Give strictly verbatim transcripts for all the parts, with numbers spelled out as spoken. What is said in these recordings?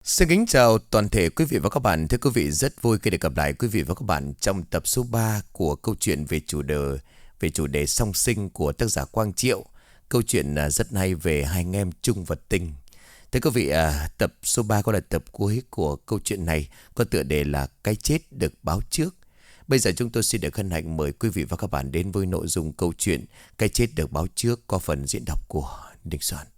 Xin kính chào toàn thể quý vị và các bạn. Thưa quý vị, rất vui khi được gặp lại quý vị và các bạn trong tập số ba của câu chuyện về chủ đề về chủ đề song sinh của tác giả Quang Triệu. Câu chuyện à, rất hay về hai anh em Trung và Tinh. Thưa quý vị, à, tập số ba có là tập cuối của câu chuyện này, có tựa đề là Cái chết được báo trước. Bây giờ chúng tôi xin được hân hạnh mời quý vị và các bạn đến với nội dung câu chuyện Cái chết được báo trước có phần diễn đọc của Đình Soạn.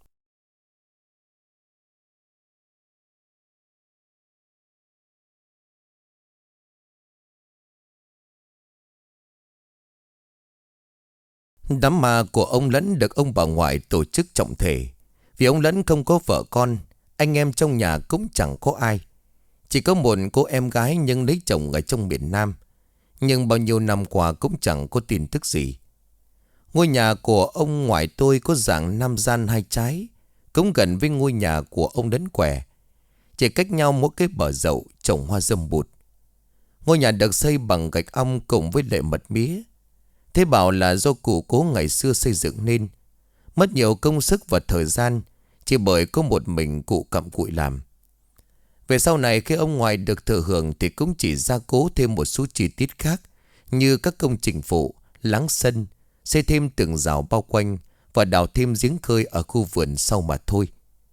Đám ma của ông Lẫn được ông bà ngoại tổ chức trọng thể. Vì ông Lẫn không có vợ con, anh em trong nhà cũng chẳng có ai. Chỉ có một cô em gái nhưng lấy chồng ở trong miền Nam. Nhưng bao nhiêu năm qua cũng chẳng có tin tức gì. Ngôi nhà của ông ngoại tôi có dạng nam gian hai trái, cũng gần với ngôi nhà của ông Lẫn Què. Chỉ cách nhau mỗi cái bờ dậu trồng hoa dâm bụt. Ngôi nhà được xây bằng gạch ong cùng với lệ mật mía. Thế bảo là do cụ cố ngày xưa xây dựng nên. Mất nhiều công sức và thời gian chỉ bởi có một mình cụ cặm cụi làm. Về sau này khi ông ngoại được thừa hưởng thì cũng chỉ gia cố thêm một số chi tiết khác, như các công trình phụ, láng sân, xây thêm tường rào bao quanh và đào thêm giếng khơi ở khu vườn sau mà thôi.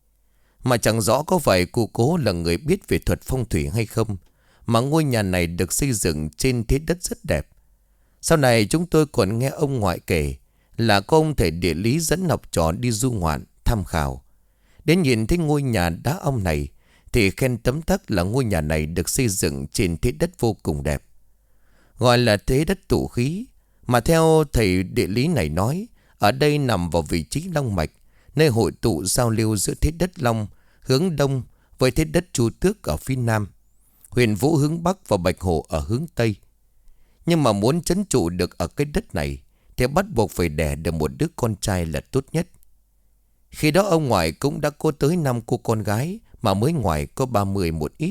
Mà chẳng rõ có phải cụ cố là người biết về thuật phong thủy hay không, mà ngôi nhà này được xây dựng trên thế đất rất đẹp. Sau này chúng tôi còn nghe ông ngoại kể là có ông thầy địa lý dẫn học trò đi du ngoạn, tham khảo. Đến nhìn thấy ngôi nhà đá ong này thì khen tấm tắc là ngôi nhà này được xây dựng trên thế đất vô cùng đẹp. Gọi là thế đất tụ khí, mà theo thầy địa lý này nói, ở đây nằm vào vị trí long mạch, nơi hội tụ giao lưu giữa thế đất Long hướng đông với thế đất Chu Tước ở phía nam, Huyền Vũ hướng bắc và Bạch Hổ ở hướng tây. Nhưng mà muốn trấn trụ được ở cái đất này thì bắt buộc phải đẻ được một đứa con trai là tốt nhất. Khi đó ông ngoại cũng đã có tới năm cô con gái, mà mới ngoài có ba mươi một ít.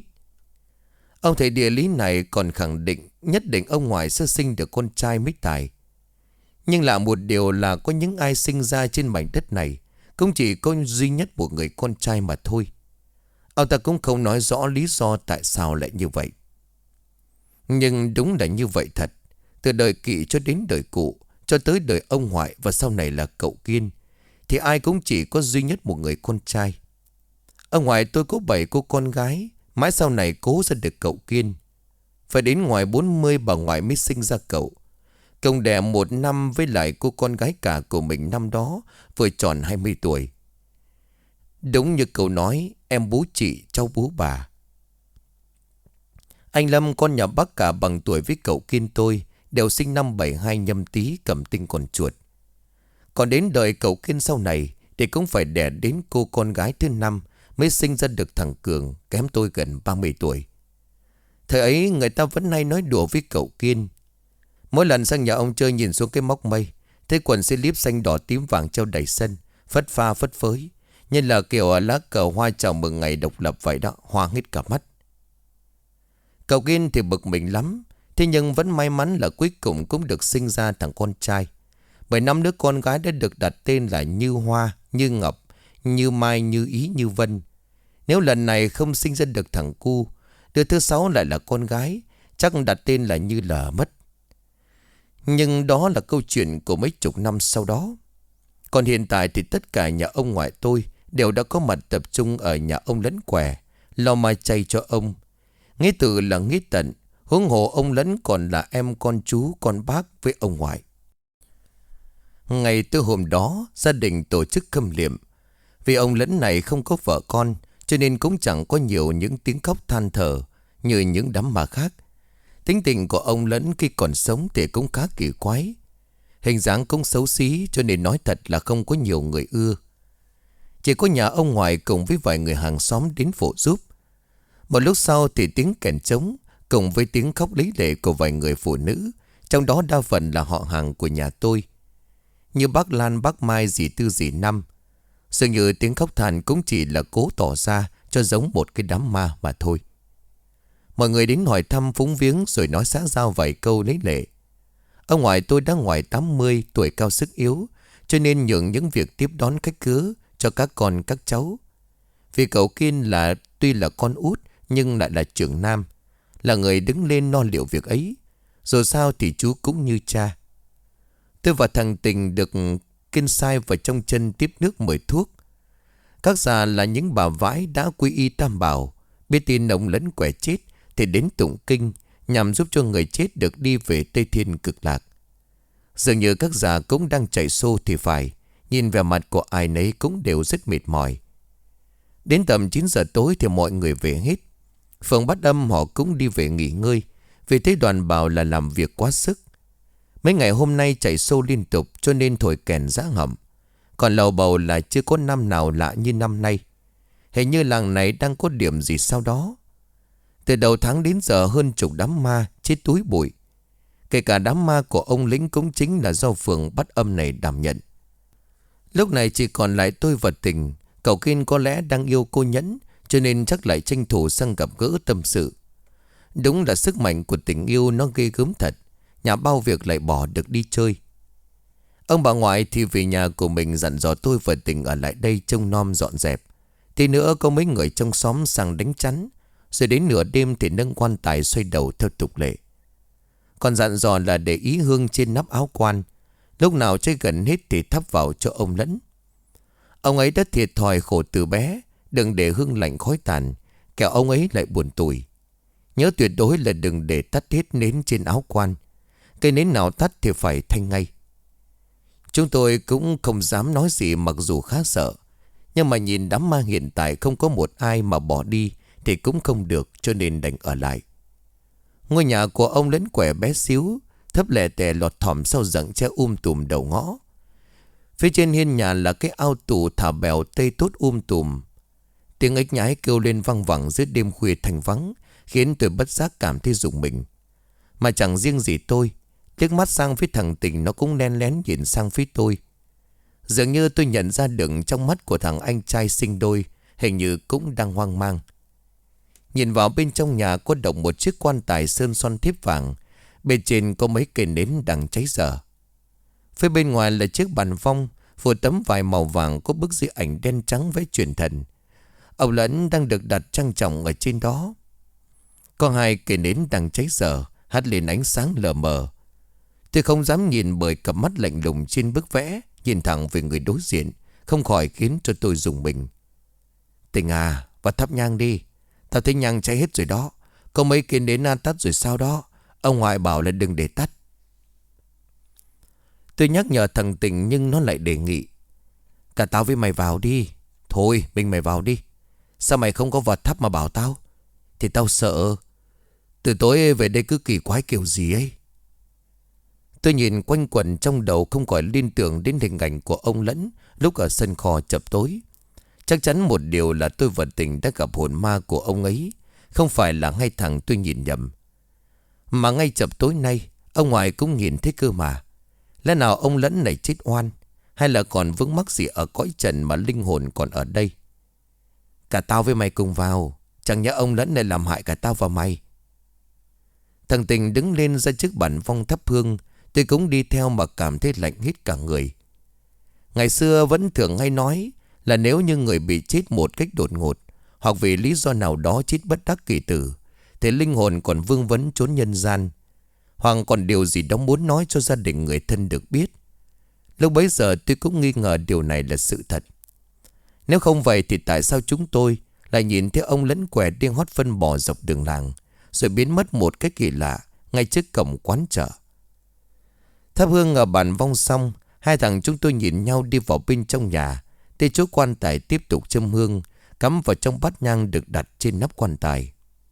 Ông thầy địa lý này còn khẳng định nhất định ông ngoại sẽ sinh được con trai mới tài. Nhưng lạ một điều là có những ai sinh ra trên mảnh đất này cũng chỉ có duy nhất một người con trai mà thôi. Ông ta cũng không nói rõ lý do tại sao lại như vậy. Nhưng đúng là như vậy thật. Từ đời Kỵ cho đến đời cụ, cho tới đời ông ngoại và sau này là cậu Kiên, thì ai cũng chỉ có duy nhất một người con trai. Ông ngoại tôi có bảy cô con gái, mãi sau này cố ra được cậu Kiên. Phải đến ngoài bốn mươi bà ngoại mới sinh ra cậu. Công đẻ một năm với lại cô con gái cả của mình năm đó vừa tròn hai mươi tuổi. Đúng như cậu nói, em bú chị, cháu bú bà. Anh Lâm con nhà bác cả bằng tuổi với cậu Kiên tôi, đều sinh năm bảy hai nhâm tý cầm tinh con chuột. Còn đến đời cậu Kiên sau này thì cũng phải đẻ đến cô con gái thứ năm mới sinh ra được thằng Cường, kém tôi gần ba mươi tuổi. Thời ấy người ta vẫn hay nói đùa với cậu Kiên. Mỗi lần sang nhà ông chơi nhìn xuống cái móc mây, thấy quần slip xanh đỏ tím vàng treo đầy sân, phất pha phất phới, như là kiểu lá cờ hoa chào mừng ngày độc lập vậy đó, hoa hết cả mắt. Cậu Kiên thì bực mình lắm, thế nhưng vẫn may mắn là cuối cùng cũng được sinh ra thằng con trai. Bởi năm đứa con gái đã được đặt tên là Như Hoa, Như Ngọc, Như Mai, Như Ý, Như Vân. Nếu lần này không sinh ra được thằng cu, đứa thứ sáu lại là con gái, chắc đặt tên là Như Lờ mất. Nhưng đó là câu chuyện của mấy chục năm sau đó. Còn hiện tại thì tất cả nhà ông ngoại tôi đều đã có mặt tập trung ở nhà ông Lẫn Què, lo mai chay cho ông. Nghĩa từ là nghĩa tận, huống hồ ông Lẫn còn là em con chú con bác với ông ngoại. Ngày tư hôm đó, gia đình tổ chức khâm liệm. Vì ông Lẫn này không có vợ con, cho nên cũng chẳng có nhiều những tiếng khóc than thở như những đám ma khác. Tính tình của ông Lẫn khi còn sống thì cũng khá kỳ quái. Hình dáng cũng xấu xí, cho nên nói thật là không có nhiều người ưa. Chỉ có nhà ông ngoại cùng với vài người hàng xóm đến phụ giúp. Một lúc sau thì tiếng kèn trống cùng với tiếng khóc lý lệ của vài người phụ nữ, trong đó đa phần là họ hàng của nhà tôi, như bác Lan, bác Mai, dì Tư, dì Năm. Dường như tiếng khóc than cũng chỉ là cố tỏ ra cho giống một cái đám ma mà thôi. Mọi người đến hỏi thăm phúng viếng rồi nói xã giao vài câu lấy lệ. Ông ngoại tôi đã ngoài tám mươi, tuổi cao sức yếu, cho nên nhường những việc tiếp đón khách khứa cho các con các cháu. Vì cậu Kiên là tuy là con út nhưng lại là trưởng nam, là người đứng lên lo liệu việc ấy. Dù sao thì chú cũng như cha. Tôi và thằng Tình được kiên sai vào trong chân tiếp nước mời thuốc. Các già là những bà vãi đã quy y tam bảo, biết tin ông Lẫn quẻ chết thì đến tụng kinh nhằm giúp cho người chết được đi về Tây Thiên cực lạc. Dường như các già cũng đang chạy xô thì phải, nhìn vẻ mặt của ai nấy cũng đều rất mệt mỏi. Đến tầm chín giờ tối thì mọi người về hết. Phường Bát Âm họ cũng đi về nghỉ ngơi, vì thấy đoàn bảo là làm việc quá sức. Mấy ngày hôm nay chạy xô liên tục cho nên thổi kèn giá ngầm. Còn lầu bầu là chưa có năm nào lạ như năm nay. Hình như làng này đang có điểm gì sau đó. Từ đầu tháng đến giờ hơn chục đám ma chết túi bụi. Kể cả đám ma của ông Lĩnh cũng chính là do phường Bát Âm này đảm nhận. Lúc này chỉ còn lại tôi và Tình. Cậu Kiên có lẽ đang yêu cô Nhẫn, cho nên chắc lại tranh thủ sang gặp gỡ tâm sự. Đúng là sức mạnh của tình yêu nó ghê gớm thật. Nhà bao việc lại bỏ được đi chơi. Ông bà ngoại thì về nhà của mình dặn dò tôi và Tình ở lại đây trông nom dọn dẹp. Tí nữa có mấy người trong xóm sang đánh chắn. Rồi đến nửa đêm thì nâng quan tài xoay đầu theo tục lệ. Còn dặn dò là để ý hương trên nắp áo quan. Lúc nào chơi gần hết thì thắp vào cho ông Lẫn. Ông ấy đã thiệt thòi khổ từ bé. Đừng để hương lạnh khói tàn, kẻo ông ấy lại buồn tủi. Nhớ tuyệt đối là đừng để tắt hết nến trên áo quan. Cây nến nào tắt thì phải thanh ngay. Chúng tôi cũng không dám nói gì mặc dù khá sợ. Nhưng mà nhìn đám ma hiện tại không có một ai mà bỏ đi thì cũng không được, cho nên đành ở lại. Ngôi nhà của ông Lẫn quẻ bé xíu, thấp lẻ tẻ lọt thỏm sau rặng tre um tùm đầu ngõ. Phía trên hiên nhà là cái ao tù thả bèo tây tốt um tùm. Tiếng ếch nhái kêu lên văng vẳng giữa đêm khuya thành vắng, khiến tôi bất giác cảm thấy rùng mình. Mà chẳng riêng gì tôi, liếc mắt sang phía thằng Tình nó cũng len lén nhìn sang phía tôi. Dường như tôi nhận ra được trong mắt của thằng anh trai sinh đôi, hình như cũng đang hoang mang. Nhìn vào bên trong nhà có động một chiếc quan tài sơn son thiếp vàng. Bên trên có mấy cây nến đang cháy dở. Phía bên ngoài là chiếc bàn vong, phủ tấm vải màu vàng có bức di ảnh đen trắng vẽ truyền thần. Ông Lẫn đang được đặt trang trọng ở trên đó. Có hai cây nến đang cháy dở, hắt lên ánh sáng lờ mờ. Tôi không dám nhìn bởi cặp mắt lạnh lùng trên bức vẽ, nhìn thẳng về người đối diện, không khỏi khiến cho tôi rùng mình. Tình à, vào thắp nhang đi. Tao thấy nhang cháy hết rồi đó. Có mấy cây nến an tắt rồi sao đó. Ông ngoại bảo là đừng để tắt. Tôi nhắc nhở thằng Tình nhưng nó lại đề nghị. Cả tao với mày vào đi. Thôi mình mày vào đi. Sao mày không có vật thắp mà bảo tao? Thì tao sợ. Từ tối về đây cứ kỳ quái kiểu gì ấy. Tôi nhìn quanh quẩn trong đầu không khỏi liên tưởng đến hình ảnh của ông Lẫn lúc ở sân kho chập tối. Chắc chắn một điều là tôi và Tình đã gặp hồn ma của ông ấy. Không phải là ngay thẳng tôi nhìn nhầm. Mà ngay chập tối nay ông ngoại cũng nhìn thấy cơ mà. Lẽ nào ông Lẫn này chết oan, hay là còn vướng mắc gì ở cõi trần mà linh hồn còn ở đây? Cả tao với mày cùng vào. Chẳng nhẽ ông Lẫn này làm hại cả tao và mày. Thằng Tình đứng lên ra trước bàn vong thắp hương. Tôi cũng đi theo mà cảm thấy lạnh hết cả người. Ngày xưa vẫn thường hay nói là nếu như người bị chết một cách đột ngột, hoặc vì lý do nào đó chết bất đắc kỳ tử, thì linh hồn còn vương vấn trốn nhân gian, hoặc còn điều gì đó muốn nói cho gia đình người thân được biết. Lúc bấy giờ tôi cũng nghi ngờ điều này là sự thật. Nếu không vậy thì tại sao chúng tôi lại nhìn thấy ông Lẫn quẻ đi hót phân bò dọc đường làng, rồi biến mất một cách kỳ lạ ngay trước cổng quán chợ. Thắp hương ở bàn vong xong, hai thằng chúng tôi nhìn nhau đi vào bên trong nhà. Tới chỗ quan tài tiếp tục châm hương, cắm vào trong bát nhang được đặt trên nắp quan tài.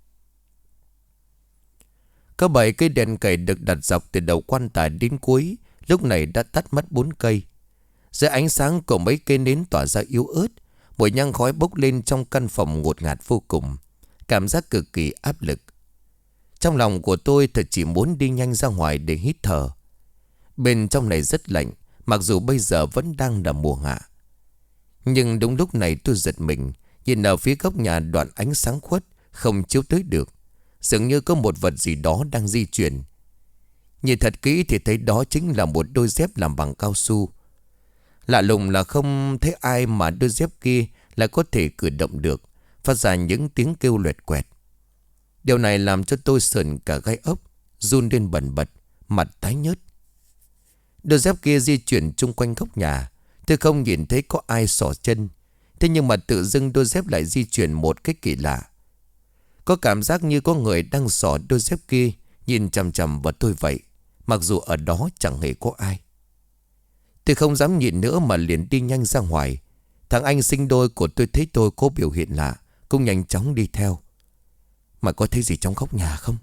Có bảy cây đèn cầy được đặt dọc từ đầu quan tài đến cuối, lúc này đã tắt mất bốn cây. Dưới ánh sáng của mấy cây nến tỏa ra yếu ớt, mùi nhang khói bốc lên trong căn phòng ngột ngạt vô cùng, cảm giác cực kỳ áp lực. Trong lòng của tôi thật chỉ muốn đi nhanh ra ngoài để hít thở. Bên trong này rất lạnh, mặc dù bây giờ vẫn đang là mùa hạ. Nhưng đúng lúc này tôi giật mình, nhìn ở phía góc nhà đoạn ánh sáng khuất không chiếu tới được, dường như có một vật gì đó đang di chuyển. Nhìn thật kỹ thì thấy đó chính là một đôi dép làm bằng cao su. Lạ lùng là không thấy ai mà đôi dép kia lại có thể cử động được, phát ra những tiếng kêu loẹt quẹt. Điều này làm cho tôi sởn cả gai ốc, run lên bần bật, mặt tái nhớt. Đôi dép kia di chuyển chung quanh góc nhà. Tôi không nhìn thấy có ai xỏ chân. Thế nhưng mà tự dưng đôi dép lại di chuyển một cách kỳ lạ. Có cảm giác như có người đang xỏ đôi dép kia, nhìn chằm chằm vào tôi vậy, mặc dù ở đó chẳng hề có ai. Tôi không dám nhìn nữa mà liền đi nhanh ra ngoài. Thằng anh sinh đôi của tôi thấy tôi có biểu hiện lạ, cũng nhanh chóng đi theo. Mà có thấy gì trong góc nhà không?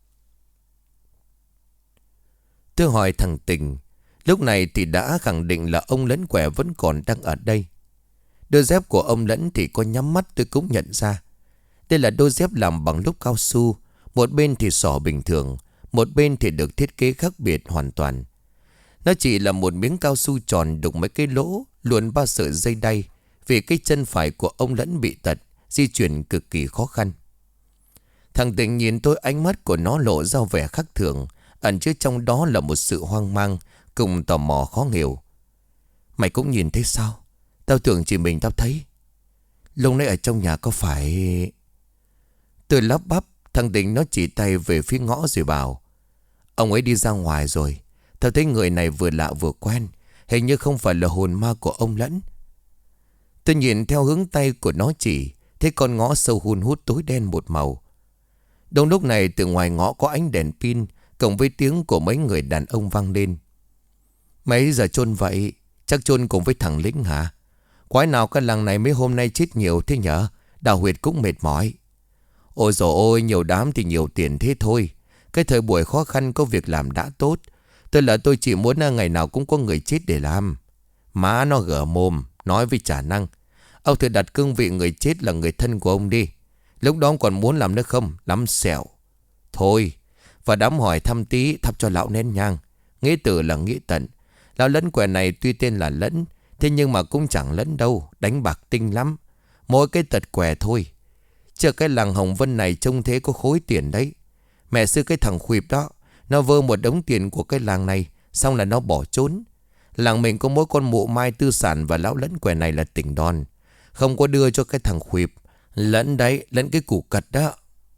Tôi hỏi thằng Tình. Lúc này thì đã khẳng định là ông Lẫn Què vẫn còn đang ở đây. Đôi dép của ông Lẫn thì có nhắm mắt tôi cũng nhận ra. Đây là đôi dép làm bằng lốp cao su. Một bên thì xỏ bình thường, một bên thì được thiết kế khác biệt hoàn toàn. Nó chỉ là một miếng cao su tròn đục mấy cái lỗ, luồn ba sợi dây đay. Vì cái chân phải của ông Lẫn bị tật, di chuyển cực kỳ khó khăn. Thằng Tình nhìn tôi, ánh mắt của nó lộ ra vẻ khác thường, ẩn chứa trong đó là một sự hoang mang cùng tò mò khó hiểu. Mày cũng nhìn thấy sao? Tao tưởng chỉ mình tao thấy. Lúc nãy ở trong nhà có phải... Tôi lắp bắp. Thằng Tình nó chỉ tay về phía ngõ rồi bảo: ông ấy đi ra ngoài rồi. Tao thấy người này vừa lạ vừa quen, hình như không phải là hồn ma của ông Lẫn. Tôi nhìn theo hướng tay của nó chỉ, thấy con ngõ sâu hun hút tối đen một màu. Đúng lúc này từ ngoài ngõ có ánh đèn pin cộng với tiếng của mấy người đàn ông vang lên. Mấy giờ chôn vậy? Chắc chôn cùng với thằng Lĩnh hả? Quái nào cái làng này mấy hôm nay chết nhiều thế nhở? Đào huyệt cũng mệt mỏi. Ôi dồi ôi, nhiều đám thì nhiều tiền thế thôi. Cái thời buổi khó khăn có việc làm đã tốt. Tôi là tôi chỉ muốn ngày nào cũng có người chết để làm. Má nó gở mồm, nói với trả năng. Ông thử đặt cương vị người chết là người thân của ông đi. Lúc đó ông còn muốn làm nữa không? Lắm xẻo. Thôi, và đám hỏi thăm tí, thắp cho lão nén nhang. Nghĩa tử là nghĩa tận. Lão Lẫn Què này tuy tên là Lẫn, thế nhưng mà cũng chẳng lẫn đâu. Đánh bạc tinh lắm. Mỗi cái tật què thôi. Chờ cái làng Hồng Vân này trông thế có khối tiền đấy. Mẹ xưa cái thằng Khuỵp đó, nó vơ một đống tiền của cái làng này, xong là nó bỏ trốn. Làng mình có mỗi con mụ Mai Tư Sản và lão Lẫn Què này là tỉnh đòn. Không có đưa cho cái thằng Khuỵp. Lẫn đấy, lẫn cái củ cật đó.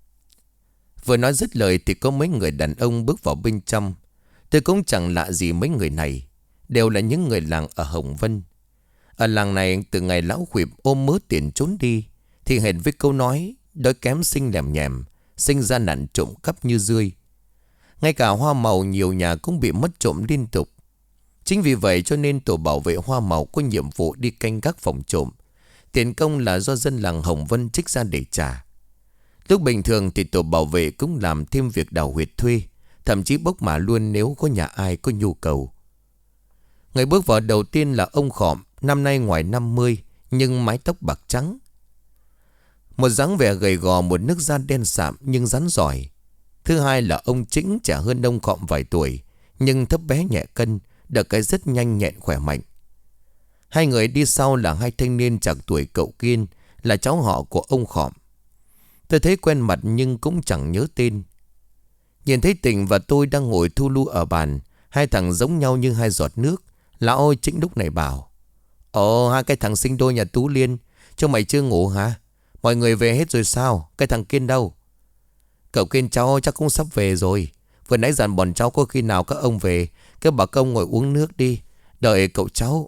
Vừa nói dứt lời thì có mấy người đàn ông bước vào bên trong. Tôi cũng chẳng lạ gì mấy người này. Đều là những người làng ở Hồng Vân. Ở làng này từ ngày lão Khuỵp ôm mớ tiền trốn đi, thì hệt với câu nói đói kém sinh lèm nhèm, sinh ra nạn trộm cắp như dươi. Ngay cả hoa màu nhiều nhà cũng bị mất trộm liên tục. Chính vì vậy cho nên tổ bảo vệ hoa màu có nhiệm vụ đi canh gác phòng trộm. Tiền công là do dân làng Hồng Vân trích ra để trả. Lúc bình thường thì tổ bảo vệ cũng làm thêm việc đào huyệt thuê, thậm chí bốc mả luôn nếu có nhà ai có nhu cầu. Người bước vào đầu tiên là ông Khọm, năm nay ngoài năm mươi nhưng mái tóc bạc trắng. Một dáng vẻ gầy gò, một nước da đen sạm nhưng rắn giỏi. Thứ hai là ông Chính, trẻ hơn ông Khọm vài tuổi nhưng thấp bé nhẹ cân, được cái rất nhanh nhẹn khỏe mạnh. Hai người đi sau là hai thanh niên chạc tuổi cậu Kiên, là cháu họ của ông Khọm. Tôi thấy quen mặt nhưng cũng chẳng nhớ tên. Nhìn thấy Tình và tôi đang ngồi thu lu ở bàn, hai thằng giống nhau như hai giọt nước. Lão Chính lúc này bảo: ồ, hai cái thằng sinh đôi nhà Tú Liên, cho mày chưa ngủ hả? Mọi người về hết rồi sao? Cái thằng Kiên đâu? Cậu Kiên cháu chắc cũng sắp về rồi. Vừa nãy dặn bọn cháu có khi nào các ông về, cứ bảo công ngồi uống nước đi, đợi cậu cháu.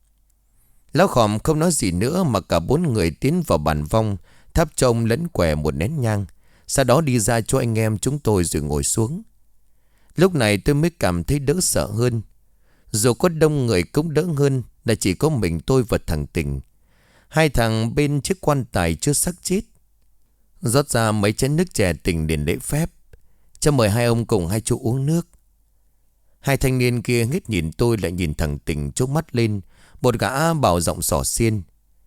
Lão Khọm không nói gì nữa mà cả bốn người tiến vào bàn vong, thắp cho ông Lẫn Què một nén nhang. Sau đó đi ra cho anh em chúng tôi rồi ngồi xuống. Lúc này tôi mới cảm thấy đỡ sợ hơn. Dù có đông người cũng đỡ hơn là chỉ có mình tôi và thằng Tình. Hai thằng bên chiếc quan tài chưa xác chết. Rót ra mấy chén nước chè, Tình liền lễ phép: cho mời hai ông cùng hai chú uống nước. Hai thanh niên kia hết nhìn tôi lại nhìn thằng Tình chốc mắt lên. Một gã bảo giọng xỏ xiên: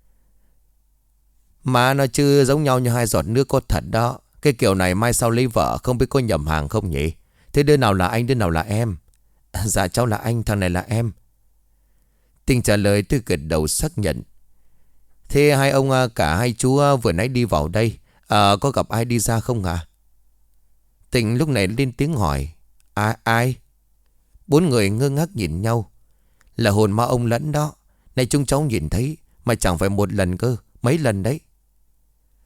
mà nó chưa giống nhau như hai giọt nước có thật đó. Cái kiểu này mai sau lấy vợ không biết có nhầm hàng không nhỉ? Thế đứa nào là anh, đứa nào là em? Dạ cháu là anh, thằng này là em. Tình trả lời, tôi gật đầu xác nhận. Thế hai ông, cả hai chú vừa nãy đi vào đây, à, có gặp ai đi ra không hả? Tình lúc này lên tiếng hỏi: Ai? Ai? Bốn người ngơ ngác nhìn nhau. Là hồn ma ông Lẫn đó. Này chúng cháu nhìn thấy, mà chẳng phải một lần cơ, mấy lần đấy.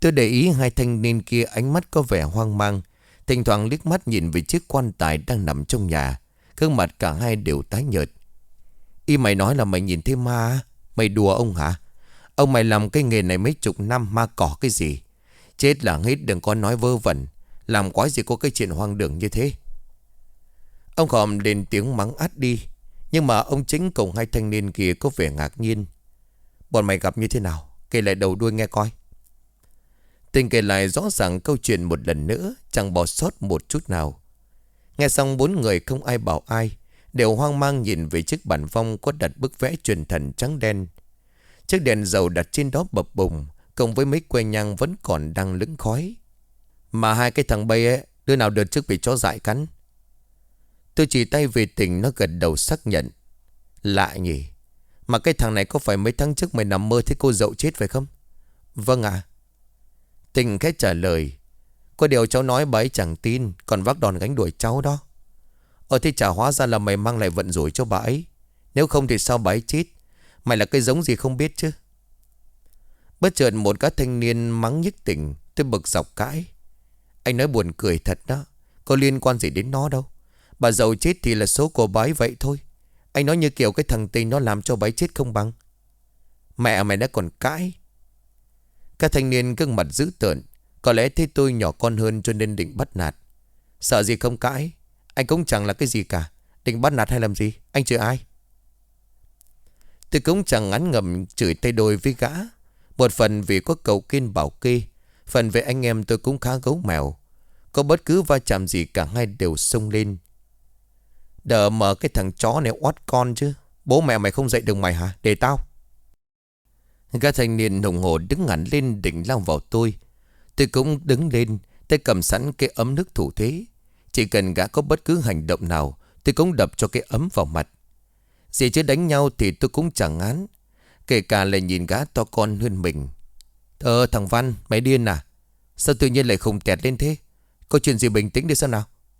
Tôi để ý hai thanh niên kia ánh mắt có vẻ hoang mang, thỉnh thoảng liếc mắt nhìn về chiếc quan tài đang nằm trong nhà. Gương mặt cả hai đều tái nhợt. Y mày nói là mày nhìn thấy ma? Mày đùa ông hả? Ông mày làm cái nghề này mấy chục năm, ma cỏ cái gì? Chết là hết, đừng có nói vơ vẩn. Làm quái gì có cái chuyện hoang đường như thế. Ông Khòm lên tiếng mắng át đi. Nhưng mà ông Chính cùng hai thanh niên kia có vẻ ngạc nhiên. Bọn mày gặp như thế nào? Kể lại đầu đuôi nghe coi. Tình kể lại rõ ràng câu chuyện một lần nữa, chẳng bỏ sót một chút nào. Nghe xong bốn người không ai bảo ai, đều hoang mang nhìn về chiếc bàn phong có đặt bức vẽ truyền thần trắng đen. Chiếc đèn dầu đặt trên đó bập bùng, cộng với mấy que nhang vẫn còn đang lững khói. Mà hai cái thằng bay ấy, đứa nào đợt trước bị chó dại cắn? Tôi chỉ tay về Tình, nó gật đầu xác nhận. Lạ nhỉ? Mà cái thằng này có phải mấy tháng trước mày nằm mơ thấy cô dậu chết phải không? Vâng ạ. Tình khẽ trả lời. Có điều cháu nói bà ấy chẳng tin, còn vác đòn gánh đuổi cháu đó. Ờ thì chả hóa ra là mày mang lại vận rủi cho bà ấy. Nếu không thì sao bà ấy chết? Mày là cái giống gì không biết chứ? Bất chợt một gã thanh niên mắng nhức Tình. Tôi bực dọc cãi. Anh nói buồn cười thật đó. Có liên quan gì đến nó đâu. Bà giàu chết thì là số của bà ấy vậy thôi. Anh nói như kiểu cái thằng Tình nó làm cho bà ấy chết không bằng. Mẹ mày đã còn cãi. Các thanh niên gương mặt dữ tợn. Có lẽ thấy tôi nhỏ con hơn cho nên định bắt nạt. Sợ gì không cãi. Anh cũng chẳng là cái gì cả. Định bắt nạt hay làm gì? Anh chửi ai? Tôi cũng chẳng ngán ngẩm chửi tay đôi với gã. Một phần vì có cậu Kiên bảo kê, phần về anh em tôi cũng khá gấu mèo. Có bất cứ va chạm gì cả hai đều xông lên. Đỡ mở cái thằng chó này oát con chứ. Bố mẹ mày không dạy được mày hả? Để tao. Gã thanh niên hùng hổ đứng hẳn lên định lao vào tôi. Tôi cũng đứng lên, tay cầm sẵn cái ấm nước thủ thế. Chỉ cần gã có bất cứ hành động nào, tôi cũng đập cho cái ấm vào mặt. Gì chứ đánh nhau thì tôi cũng chẳng ngán. Kể cả là nhìn gã to con hơn mình. Ờ thằng Văn, mày điên à? Sao tự nhiên lại khùng tẹt lên thế? Có chuyện gì bình tĩnh đi xem nào.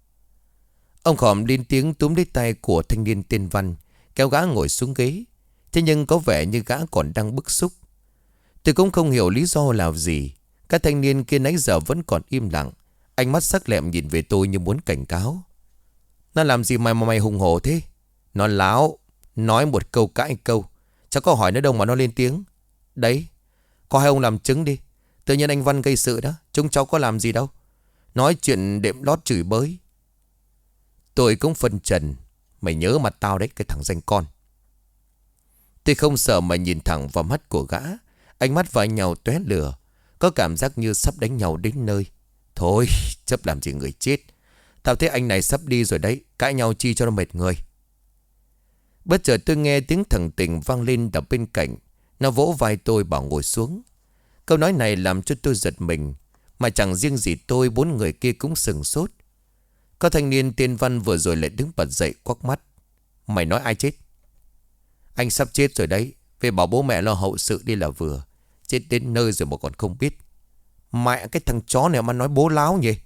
Ông Khòm lên tiếng túm lấy tay của thanh niên tên Văn, kéo gã ngồi xuống ghế. Thế nhưng có vẻ như gã còn đang bức xúc. Tôi cũng không hiểu lý do là gì. Các thanh niên kia nãy giờ vẫn còn im lặng. Ánh mắt sắc lẹm nhìn về tôi như muốn cảnh cáo. Nó làm gì mày mà mày hùng hổ thế? Nó láo. Nói một câu cãi câu. Chắc có hỏi nữa đâu mà nó lên tiếng. Đấy. Có hai ông làm chứng đi. Tự nhiên anh Văn gây sự đó. Chúng cháu có làm gì đâu. Nói chuyện đệm lót chửi bới. Tôi cũng phân trần. Mày nhớ mặt tao đấy, cái thằng danh con. Tôi không sợ mà nhìn thẳng vào mắt của gã. Ánh mắt vào nhau tóe lửa. Có cảm giác như sắp đánh nhau đến nơi. Thôi chấp làm gì người chết. Tao thấy anh này sắp đi rồi đấy. Cãi nhau chi cho nó mệt người. Bất chợt tôi nghe tiếng thằng Tình vang lên đập bên cạnh. Nó vỗ vai tôi bảo ngồi xuống. Câu nói này làm cho tôi giật mình. Mà chẳng riêng gì tôi, bốn người kia cũng sừng sốt. Có thanh niên tên Văn vừa rồi lại đứng bật dậy quắc mắt. Mày nói ai chết? Anh sắp chết rồi đấy. Về bảo bố mẹ lo hậu sự đi là vừa. Chết đến nơi rồi mà còn không biết. Mẹ cái thằng chó này mà nói bố láo nhỉ.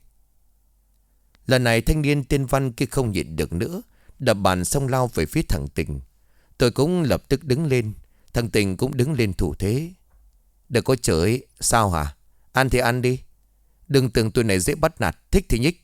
Lần này thanh niên tên Văn kia không nhịn được nữa. Đập bàn xong lao về phía thằng Tình. Tôi cũng lập tức đứng lên. Thằng Tình cũng đứng lên thủ thế. Đừng có chửi. Sao hả? Ăn thì ăn đi. Đừng tưởng tôi này dễ bắt nạt. Thích thì nhích.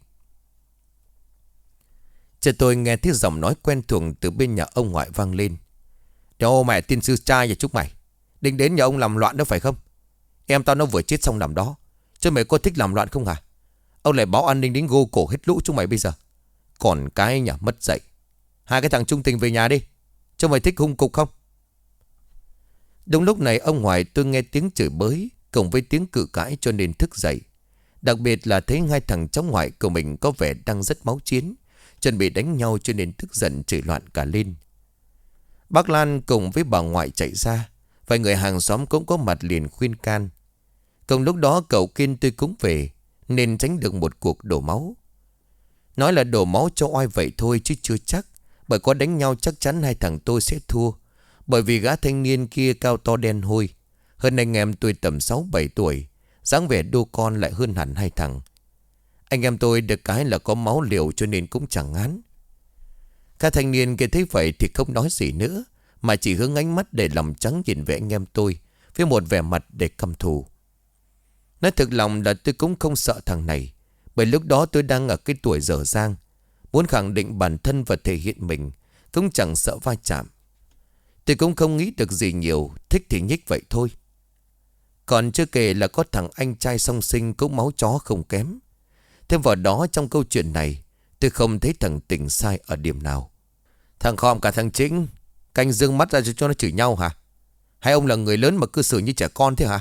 Chờ tôi nghe tiếng giọng nói quen thuộc từ bên nhà ông ngoại vang lên. Ô mẹ tiên sư trai nhà chúng mày. Định đến nhà ông làm loạn đó phải không? Em tao nó vừa chết xong nằm đó. Chứ mày có thích làm loạn không hả? Ông lại báo an ninh đến gô cổ hết lũ chúng mày bây giờ. Còn cái nhà mất dạy. Hai cái thằng trung tình về nhà đi. Cho mày thích hung cục không? Đúng lúc này ông ngoại tôi nghe tiếng chửi bới cùng với tiếng cự cãi cho nên thức dậy. Đặc biệt là thấy hai thằng cháu ngoại của mình có vẻ đang rất máu chiến, chuẩn bị đánh nhau cho nên tức giận chửi loạn cả lên. Bác Lan cùng với bà ngoại chạy ra. Vài người hàng xóm cũng có mặt liền khuyên can. Cùng lúc đó cậu Kiên tôi cũng về, nên tránh được một cuộc đổ máu. Nói là đổ máu cho oai vậy thôi chứ chưa chắc. Bởi có đánh nhau chắc chắn hai thằng tôi sẽ thua. Bởi vì gã thanh niên kia cao to đen hôi, hơn anh em tôi tầm sáu bảy tuổi, dáng vẻ đô con lại hơn hẳn hai thằng. Anh em tôi được cái là có máu liều cho nên cũng chẳng ngán. Các thanh niên kia thấy vậy thì không nói gì nữa, mà chỉ hướng ánh mắt để lòng trắng nhìn về anh em tôi với một vẻ mặt để căm thù. Nói thực lòng là tôi cũng không sợ thằng này. Bởi lúc đó tôi đang ở cái tuổi dở dang, muốn khẳng định bản thân và thể hiện mình, cũng chẳng sợ va chạm. Tôi cũng không nghĩ được gì nhiều, thích thì nhích vậy thôi. Còn chưa kể là có thằng anh trai song sinh cũng máu chó không kém. Thêm vào đó trong câu chuyện này, tôi không thấy thằng Tình sai ở điểm nào. Thằng Khom cả thằng Chính canh dương mắt ra cho nó chửi nhau hả? Hay ông là người lớn mà cư xử như trẻ con thế hả?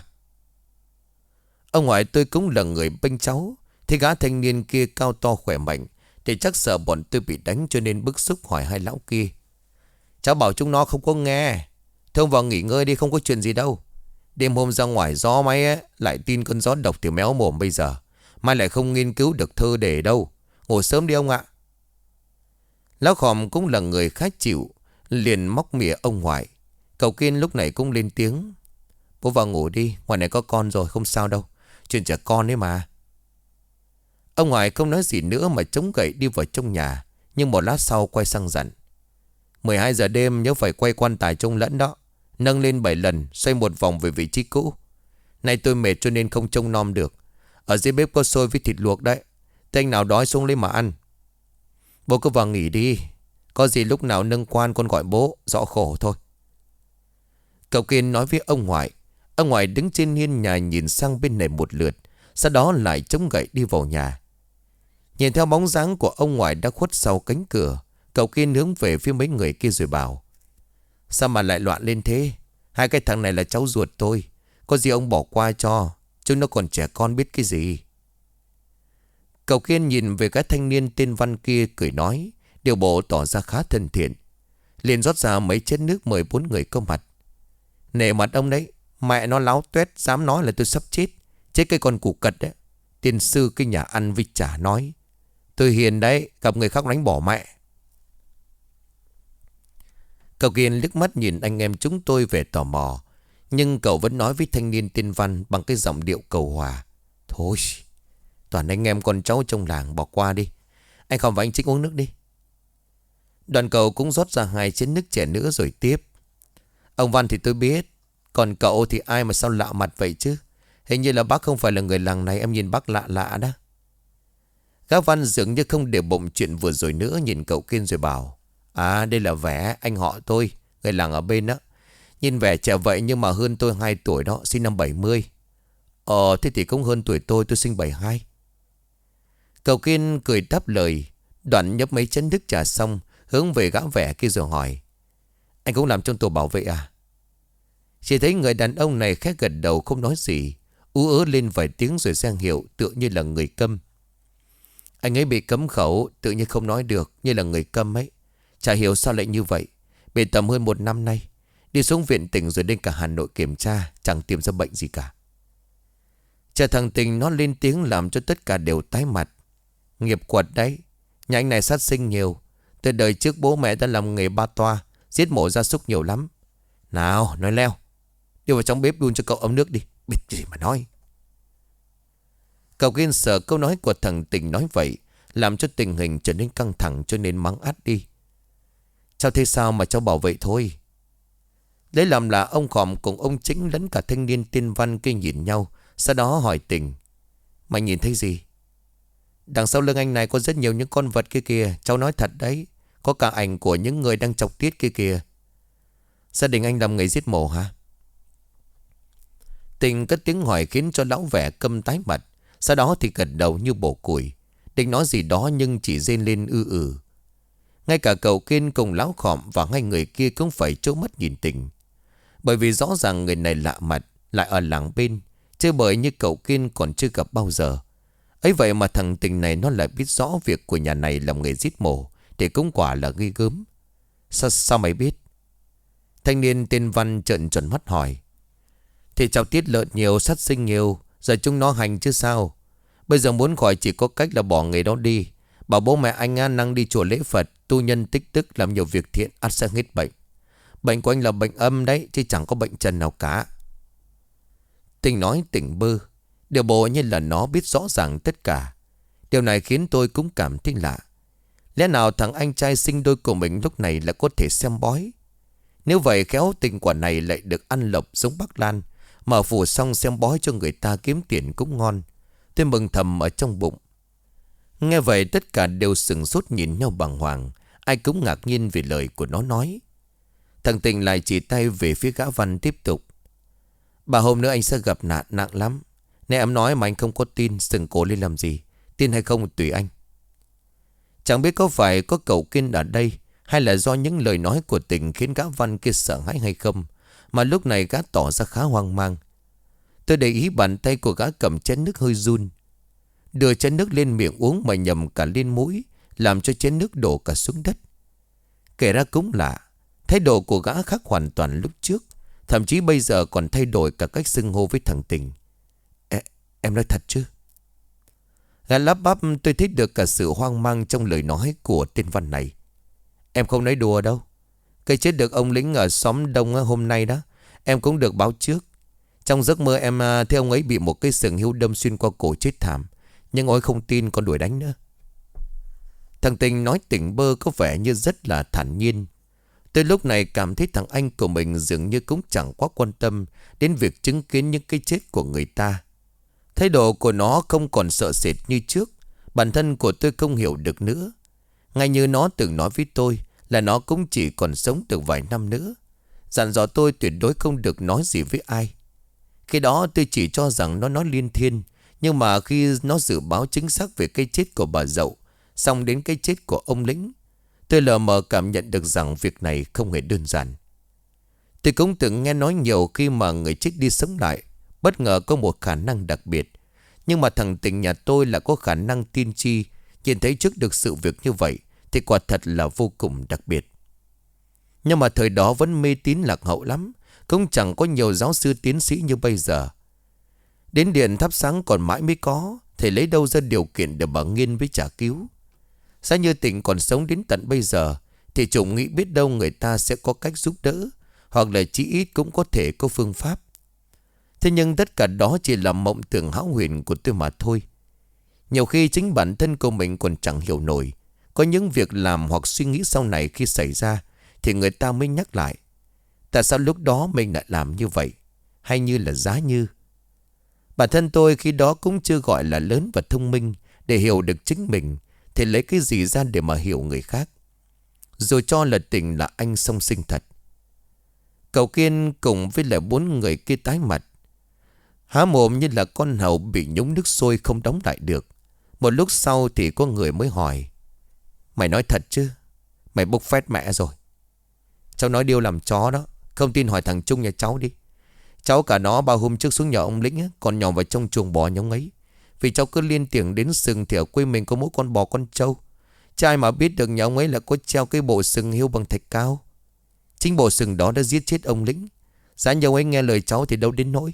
Ông ngoại tôi cũng là người bênh cháu. Thì gã thanh niên kia cao to khỏe mạnh thì chắc sợ bọn tôi bị đánh, cho nên bức xúc hỏi hai lão kia. Cháu bảo chúng nó không có nghe. Thôi ông vào nghỉ ngơi đi, không có chuyện gì đâu. Đêm hôm ra ngoài gió máy ấy, lại tin cơn gió độc thì méo mồm bây giờ. Mai lại không nghiên cứu được thơ để đâu. Ngủ sớm đi ông ạ. Lão Khòm cũng là người khá chịu, liền móc mỉa ông ngoại. Cậu Kiên lúc này cũng lên tiếng. Bố vào ngủ đi, ngoài này có con rồi, không sao đâu. Chuyện trẻ con ấy mà. Ông ngoại không nói gì nữa mà chống gậy đi vào trong nhà. Nhưng một lát sau quay sang dặn. mười hai giờ đêm nhớ phải quay quan tài trông lẫn đó. Nâng lên bảy lần, xoay một vòng về vị trí cũ. Nay tôi mệt cho nên không trông nom được. Ở dưới bếp có xôi với thịt luộc đấy. Thế anh nào đói xuống lấy mà ăn. Bố cứ vào nghỉ đi. Có gì lúc nào nâng quan con gọi bố, rõ khổ thôi. Cậu Kiên nói với ông ngoại. Ông ngoại đứng trên hiên nhà nhìn sang bên này một lượt, sau đó lại chống gậy đi vào nhà. Nhìn theo bóng dáng của ông ngoại đã khuất sau cánh cửa, cậu Kiên hướng về phía mấy người kia rồi bảo. Sao mà lại loạn lên thế? Hai cái thằng này là cháu ruột tôi. Có gì ông bỏ qua cho. Chúng nó còn trẻ con biết cái gì. Cậu Kiên nhìn về cái thanh niên tên Văn kia cười nói, điều bộ tỏ ra khá thân thiện. Liền rót ra mấy chén nước mời bốn người có mặt. Nể mặt ông đấy. Mẹ nó láo tuét dám nói là tôi sắp chết. Chết cái con củ cật đấy. Tiên sư cái nhà ăn vịt chả nói. Tôi hiền đấy, gặp người khác đánh bỏ mẹ. Cậu Kiên liếc mắt nhìn anh em chúng tôi về tò mò. Nhưng cậu vẫn nói với thanh niên tên Văn bằng cái giọng điệu cầu hòa. Thôi, toàn anh em con cháu trong làng, bỏ qua đi. Anh Khòm và anh Chính uống nước đi. Đoàn cậu cũng rót ra hai chén nước trẻ nữa rồi tiếp. Ông Văn thì tôi biết. Còn cậu thì ai mà sao lạ mặt vậy chứ? Hình như là bác không phải là người làng này, em nhìn bác lạ lạ đó. Gã Văn dường như không để bụng chuyện vừa rồi nữa, nhìn cậu Kiên rồi bảo. À, đây là vẻ anh họ tôi, người làng ở bên đó. Nhìn vẻ trẻ vậy nhưng mà hơn tôi hai tuổi đó, sinh năm bảy mươi. Ờ, thế thì cũng hơn tuổi tôi, tôi sinh bảy hai. Cậu Kiên cười đáp lời. Đoạn nhấp mấy chén nước trà xong, hướng về gã vẻ kia rồi hỏi. Anh cũng làm trong tổ bảo vệ à? Chỉ thấy người đàn ông này khẽ gật đầu không nói gì, ú ớ lên vài tiếng rồi giang hiệu tựa như là người câm. Anh ấy bị cấm khẩu, tự nhiên không nói được, như là người câm ấy. Chả hiểu sao lại như vậy. Bị tầm hơn một năm nay, đi xuống viện tỉnh rồi đến cả Hà Nội kiểm tra, chẳng tìm ra bệnh gì cả. Chả thằng Tình nó lên tiếng làm cho tất cả đều tái mặt. Nghiệp quật đấy. Nhà anh này sát sinh nhiều. Từ đời trước bố mẹ đã làm nghề ba toa, giết mổ gia súc nhiều lắm. Nào, nói leo. Đi vào trong bếp đun cho cậu ấm nước đi. Biết gì mà nói. Cậu Kiên sợ câu nói của thằng Tình nói vậy, làm cho tình hình trở nên căng thẳng, cho nên mắng át đi. Cháu thế sao mà cháu bảo vậy thôi. Đấy làm là ông Khòm cùng ông Chính lẫn cả thanh niên tên Văn kia nhìn nhau. Sau đó hỏi Tình. Mày nhìn thấy gì? Đằng sau lưng anh này có rất nhiều những con vật kia kìa. Cháu nói thật đấy. Có cả ảnh của những người đang chọc tiết kia kìa. Gia đình anh làm nghề giết mổ hả? Tình cất tiếng hỏi khiến cho lão vẻ câm tái mặt. Sau đó thì gật đầu như bổ củi. Định nói gì đó nhưng chỉ rên lên ư ử. Ngay cả cậu Kiên cùng lão Khòm và hai người kia cũng phải trố mắt nhìn Tình. Bởi vì rõ ràng người này lạ mặt, lại ở làng bên, chứ bởi như cậu Kiên còn chưa gặp bao giờ. Ấy vậy mà thằng Tình này nó lại biết rõ việc của nhà này làm nghề giết mổ, thì cũng quả là ghê gớm. Sao, sao mày biết? Thanh niên tên Văn trợn tròn mắt hỏi. Thì cháu tiết lợn nhiều, sát sinh nhiều, giờ chúng nó hành chứ sao. Bây giờ muốn khỏi chỉ có cách là bỏ nghề đó đi. Bảo bố mẹ anh á, năng đi chùa lễ Phật, tu nhân tích đức, làm nhiều việc thiện, ắt sẽ hết bệnh. Bệnh của anh là bệnh âm đấy, chứ chẳng có bệnh trần nào cả. Tình nói tỉnh bơ. Điều bộ như là nó biết rõ ràng tất cả. Điều này khiến tôi cũng cảm thấy lạ. Lẽ nào thằng anh trai sinh đôi của mình lúc này lại có thể xem bói? Nếu vậy khéo Tình quả này lại được ăn lộc giống bác Lan, Mở phủ xong xem bói cho người ta kiếm tiền cũng ngon. Tôi mừng thầm ở trong bụng. Nghe vậy tất cả đều sửng sốt nhìn nhau bàng hoàng. Ai cũng ngạc nhiên vì lời của nó nói. Thằng Tình lại chỉ tay về phía gã Văn tiếp tục. Bà hôm nữa anh sẽ gặp nạn nặng lắm. Nè em nói mà anh không có tin, sừng cổ lên làm gì. Tin hay không tùy anh. Chẳng biết có phải có cậu Kiên ở đây, hay là do những lời nói của Tình khiến gã Văn kia sợ hãi hay không, mà lúc này gã tỏ ra khá hoang mang. Tôi để ý bàn tay của gã cầm chén nước hơi run. Đưa chén nước lên miệng uống mà nhầm cả lên mũi, làm cho chén nước đổ cả xuống đất. Kể ra cũng lạ, thái độ của gã khác hoàn toàn lúc trước. Thậm chí bây giờ còn thay đổi cả cách xưng hô với thằng Tình. Ê, em nói thật chứ? Gã lắp bắp. Tôi thấy được cả sự hoang mang trong lời nói của tên Văn này. Em không nói đùa đâu. Cái chết được ông lính ở xóm Đông hôm nay đó, em cũng được báo trước. Trong giấc mơ em thấy ông ấy bị một cái sừng hươu đâm xuyên qua cổ chết thảm. Nhưng ôi không tin còn đuổi đánh nữa. Thằng Tình nói tỉnh bơ có vẻ như rất là thản nhiên. Tôi lúc này cảm thấy thằng anh của mình dường như cũng chẳng quá quan tâm đến việc chứng kiến những cái chết của người ta. Thái độ của nó không còn sợ sệt như trước. Bản thân của tôi không hiểu được nữa. Ngay như nó từng nói với tôi là nó cũng chỉ còn sống được vài năm nữa. Dặn dò tôi tuyệt đối không được nói gì với ai. Khi đó tôi chỉ cho rằng nó nói liên thiên. Nhưng mà khi nó dự báo chính xác về cái chết của bà Dậu, xong đến cái chết của ông lính, tôi lờ mờ cảm nhận được rằng việc này không hề đơn giản. Tôi cũng từng nghe nói nhiều khi mà người chết đi sống lại, bất ngờ có một khả năng đặc biệt. Nhưng mà thằng Tình nhà tôi là có khả năng tiên tri, nhìn thấy trước được sự việc như vậy thì quả thật là vô cùng đặc biệt. Nhưng mà thời đó vẫn mê tín lạc hậu lắm, cũng chẳng có nhiều giáo sư tiến sĩ như bây giờ. Đến điện thắp sáng còn mãi mới có, thì lấy đâu ra điều kiện để bà Nghiên với trả cứu. Giá như Tình còn sống đến tận bây giờ thì chúng nghĩ biết đâu người ta sẽ có cách giúp đỡ, hoặc là chí ít cũng có thể có phương pháp. Thế nhưng tất cả đó chỉ là mộng tưởng hão huyền của tôi mà thôi. Nhiều khi chính bản thân của mình còn chẳng hiểu nổi. Có những việc làm hoặc suy nghĩ sau này khi xảy ra thì người ta mới nhắc lại. Tại sao lúc đó mình lại làm như vậy? Hay như là giá như? Bản thân tôi khi đó cũng chưa gọi là lớn và thông minh để hiểu được chính mình, thì lấy cái gì ra để mà hiểu người khác? Rồi cho là Tình là anh song sinh thật. Cậu Kiên cùng với lại bốn người kia tái mặt, há mồm như là con hầu bị nhúng nước sôi không đóng lại được. Một lúc sau thì có người mới hỏi: Mày nói thật chứ? Mày bốc phét mẹ rồi. Cháu nói điêu làm chó đó. Không tin hỏi thằng Trung nhà cháu đi. Cháu cả nó bao hôm trước xuống nhà ông lĩnh á, còn nhỏ vào trong chuồng bò nhóm ấy. Vì cháu cứ liên tưởng đến sừng thì ở quê mình có mỗi con bò con trâu. Trai mà biết được nhà ông ấy là có treo cái bộ sừng hươu bằng thạch cao. Chính bộ sừng đó đã giết chết ông lĩnh. Giá nhà ông ấy nghe lời cháu thì đâu đến nỗi.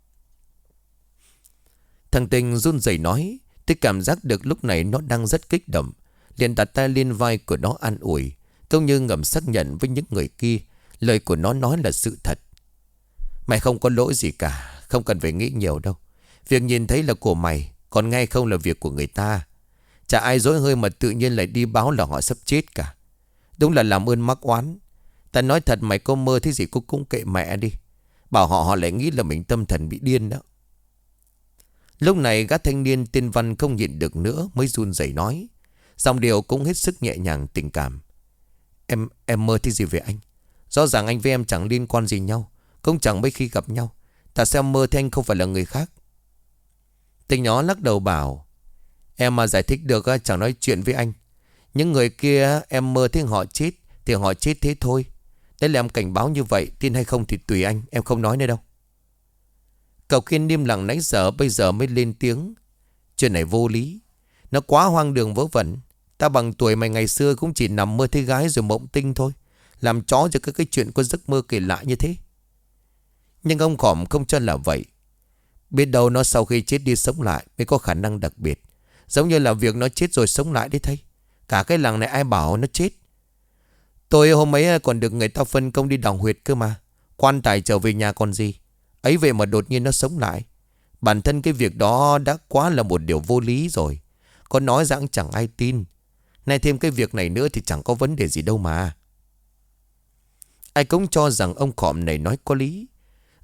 Thằng Tình run rẩy nói. Tôi cảm giác được lúc này nó đang rất kích động. Liền đặt tay lên vai của nó an ủi, cũng như ngầm xác nhận với những người kia lời của nó nói là sự thật. Mày không có lỗi gì cả, không cần phải nghĩ nhiều đâu. Việc nhìn thấy là của mày, còn nghe không là việc của người ta. Chả ai dối hơi mà tự nhiên lại đi báo là họ sắp chết cả. Đúng là làm ơn mắc oán. Ta nói thật, mày có mơ thế gì cũng cũng kệ mẹ đi. Bảo họ họ lại nghĩ là mình tâm thần bị điên đó. Lúc này gã thanh niên tên Văn không nhịn được nữa mới run rẩy nói, giọng điệu cũng hết sức nhẹ nhàng tình cảm. Em em mơ thế gì về anh? Rõ ràng anh với em chẳng liên quan gì nhau, cũng chẳng mấy khi gặp nhau. Tại sao mơ thì anh không phải là người khác? Tình nhỏ lắc đầu bảo, em mà giải thích được chẳng nói chuyện với anh. Những người kia em mơ thấy họ chết thì họ chết thế thôi. Đấy là em cảnh báo như vậy, tin hay không thì tùy anh, em không nói nữa đâu. Cậu Kiên im lặng nãy giờ bây giờ mới lên tiếng. Chuyện này vô lý, nó quá hoang đường vớ vẩn. Ta bằng tuổi mày ngày xưa cũng chỉ nằm mơ thấy gái rồi mộng tinh thôi, làm chó cho cái, cái chuyện có giấc mơ kỳ lạ như thế. Nhưng ông Khỏm không cho là vậy. Biết đâu nó sau khi chết đi sống lại mới có khả năng đặc biệt. Giống như là việc nó chết rồi sống lại đấy thầy. Cả cái làng này ai bảo nó chết. Tôi hôm ấy còn được người ta phân công đi đào huyệt cơ mà. Quan tài trở về nhà còn gì. Ấy vậy mà đột nhiên nó sống lại. Bản thân cái việc đó đã quá là một điều vô lý rồi. Có nói rằng chẳng ai tin. Nay thêm cái việc này nữa thì chẳng có vấn đề gì đâu mà. Ai cũng cho rằng ông Khỏm này nói có lý.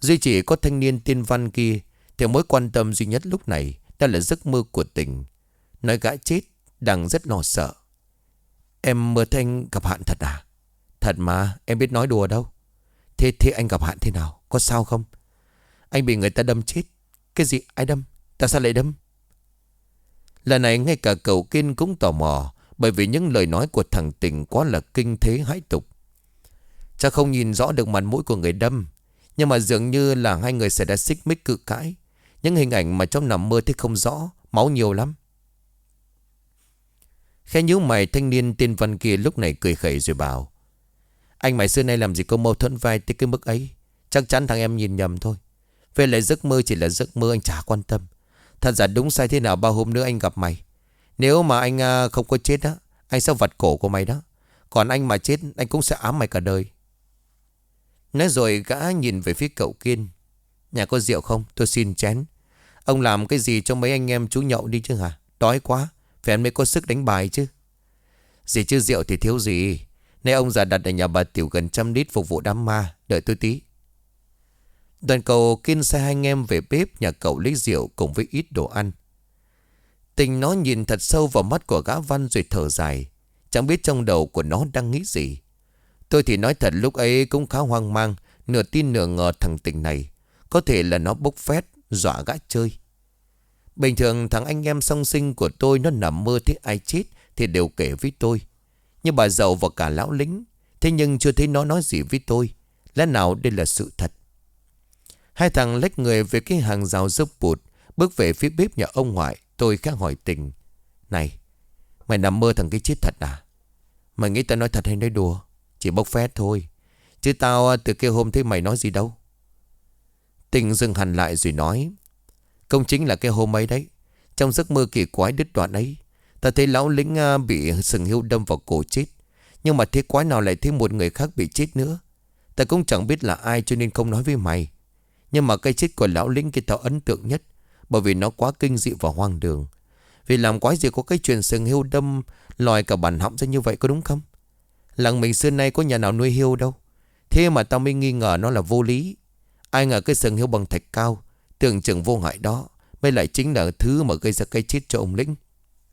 Duy chỉ có thanh niên tiên văn kia thì mối quan tâm duy nhất lúc này đó là giấc mơ của Tình. Nói gã chết đang rất lo sợ. Em mơ thấy anh gặp Hạn thật à? Thật mà, em biết nói đùa đâu. Thế thế anh gặp Hạn thế nào? Có sao không? Anh bị người ta đâm chết. Cái gì? Ai đâm? Tại sao lại đâm? Lần này ngay cả cậu Kiên cũng tò mò, bởi vì những lời nói của thằng Tình quá là kinh thế hãi tục. Chắc không nhìn rõ được mặt mũi của người đâm, nhưng mà dường như là hai người xảy ra xích mích cự cãi. Những hình ảnh mà trong nằm mơ thấy không rõ, máu nhiều lắm. Khẽ nhíu mày, thanh niên tên Văn kia lúc này cười khẩy rồi bảo: Anh mày xưa nay làm gì có mâu thuẫn vai tới cái mức ấy. Chắc chắn thằng em nhìn nhầm thôi. Về lại giấc mơ chỉ là giấc mơ, anh chả quan tâm. Thật giả đúng sai thế nào bao hôm nữa anh gặp mày. Nếu mà anh à, không có chết á, anh sẽ vặt cổ của mày đó. Còn anh mà chết, anh cũng sẽ ám mày cả đời. Nói rồi gã nhìn về phía cậu Kiên. Nhà có rượu không? Tôi xin chén. Ông làm cái gì cho mấy anh em chú nhậu đi chứ hả? Đói quá, phải mới có sức đánh bài chứ. Gì chứ rượu thì thiếu gì. Nay ông già đặt ở nhà bà Tiểu gần trăm lít phục vụ đám ma. Đợi tôi tí. Đoàn cậu Kiên sai hai anh em về bếp nhà cậu lấy rượu cùng với ít đồ ăn. Tình nó nhìn thật sâu vào mắt của gã Văn rồi thở dài. Chẳng biết trong đầu của nó đang nghĩ gì. Tôi thì nói thật lúc ấy cũng khá hoang mang, nửa tin nửa ngờ thằng Tình này. Có thể là nó bốc phét, dọa gã chơi. Bình thường thằng anh em song sinh của tôi nó nằm mơ thấy ai chết thì đều kể với tôi. Như bà giàu và cả lão lính. Thế nhưng chưa thấy nó nói gì với tôi. Lẽ nào đây là sự thật? Hai thằng lách người về cái hàng rào dốc bụt, bước về phía bếp nhà ông ngoại. Tôi khẽ hỏi Tình: Này, mày nằm mơ thằng cái chết thật à? Mày nghĩ tao nói thật hay nói đùa? Chỉ bốc phét thôi. Chứ tao từ kia hôm thấy mày nói gì đâu. Tình dừng hẳn lại rồi nói: Công chính là cái hôm ấy đấy. Trong giấc mơ kỳ quái đứt đoạn ấy, ta thấy lão lính bị sừng hươu đâm vào cổ chết. Nhưng mà thế quái nào lại thấy một người khác bị chết nữa. Ta cũng chẳng biết là ai cho nên không nói với mày. Nhưng mà cái chết của lão lính kia tao ấn tượng nhất, bởi vì nó quá kinh dị và hoang đường. Vì làm quái gì có cái chuyện sừng hươu đâm lòi cả bản họng ra như vậy, có đúng không? Làng mình xưa nay có nhà nào nuôi hươu đâu. Thế mà tao mới nghi ngờ nó là vô lý. Ai ngờ cái sừng hươu bằng thạch cao, tưởng chừng vô hại đó mới lại chính là thứ mà gây ra cái chết cho ông lính.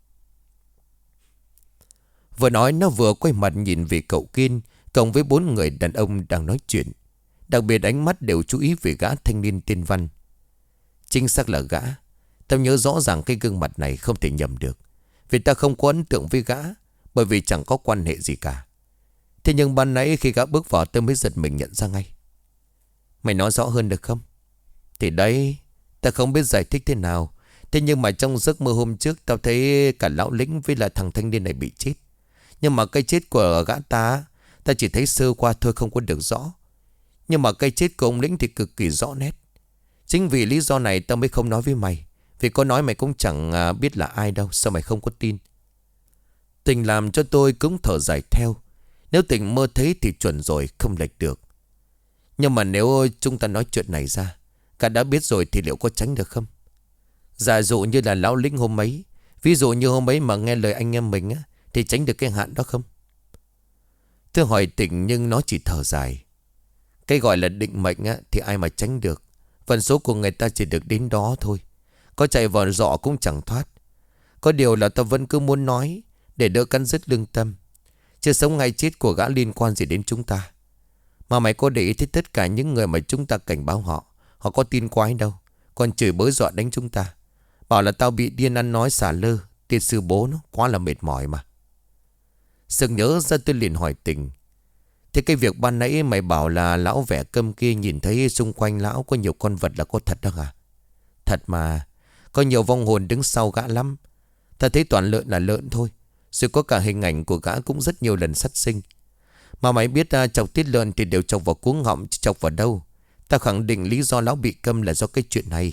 Vừa nói nó vừa quay mặt nhìn về cậu Kiên cộng với bốn người đàn ông đang nói chuyện. Đặc biệt ánh mắt đều chú ý về gã thanh niên tên Văn. Chính xác là gã. Tao nhớ rõ ràng cái gương mặt này không thể nhầm được. Vì ta không có ấn tượng với gã, bởi vì chẳng có quan hệ gì cả. Thế nhưng ban nãy khi gã bước vào tôi mới giật mình nhận ra ngay. Mày nói rõ hơn được không? Thì đấy, ta không biết giải thích thế nào. Thế nhưng mà trong giấc mơ hôm trước tao thấy cả lão lính với là thằng thanh niên này bị chết. Nhưng mà cái chết của gã ta, ta chỉ thấy sơ qua thôi, không có được rõ. Nhưng mà cái chết của ông lính thì cực kỳ rõ nét. Chính vì lý do này tao mới không nói với mày. Vì có nói mày cũng chẳng biết là ai đâu. Sao mày không có tin? Tình làm cho tôi cũng thở dài theo. Nếu Tình mơ thấy thì chuẩn rồi, không lệch được. Nhưng mà nếu chúng ta nói chuyện này ra, cả đã biết rồi thì liệu có tránh được không? Giả dụ như là lão lính hôm ấy, ví dụ như hôm ấy mà nghe lời anh em mình á, thì tránh được cái hạn đó không? Tôi hỏi Tình nhưng nó chỉ thở dài. Cái gọi là định mệnh á, thì ai mà tránh được. Phần số của người ta chỉ được đến đó thôi. Có chạy vào giọ cũng chẳng thoát. Có điều là tao vẫn cứ muốn nói để đỡ cắn rứt lương tâm. Chứ sống hay chết của gã liên quan gì đến chúng ta. Mà mày có để ý thấy tất cả những người mà chúng ta cảnh báo họ, họ có tin quái đâu. Còn chửi bới dọa đánh chúng ta. Bảo là tao bị điên ăn nói xả lơ. Tiên sư bố nó quá là mệt mỏi mà. Sừng nhớ ra tôi liền hỏi Tình: Thế cái việc ban nãy mày bảo là lão vẻ câm kia nhìn thấy xung quanh lão có nhiều con vật là có thật đó hả? Thật mà. Có nhiều vong hồn đứng sau gã lắm. Ta thấy toàn lợn là lợn thôi. Rồi có cả hình ảnh của gã cũng rất nhiều lần sát sinh. Mà mày biết uh, chọc tiết lợn thì đều chọc vào cuống họng, chứ chọc vào đâu. Ta khẳng định lý do lão bị câm là do cái chuyện này.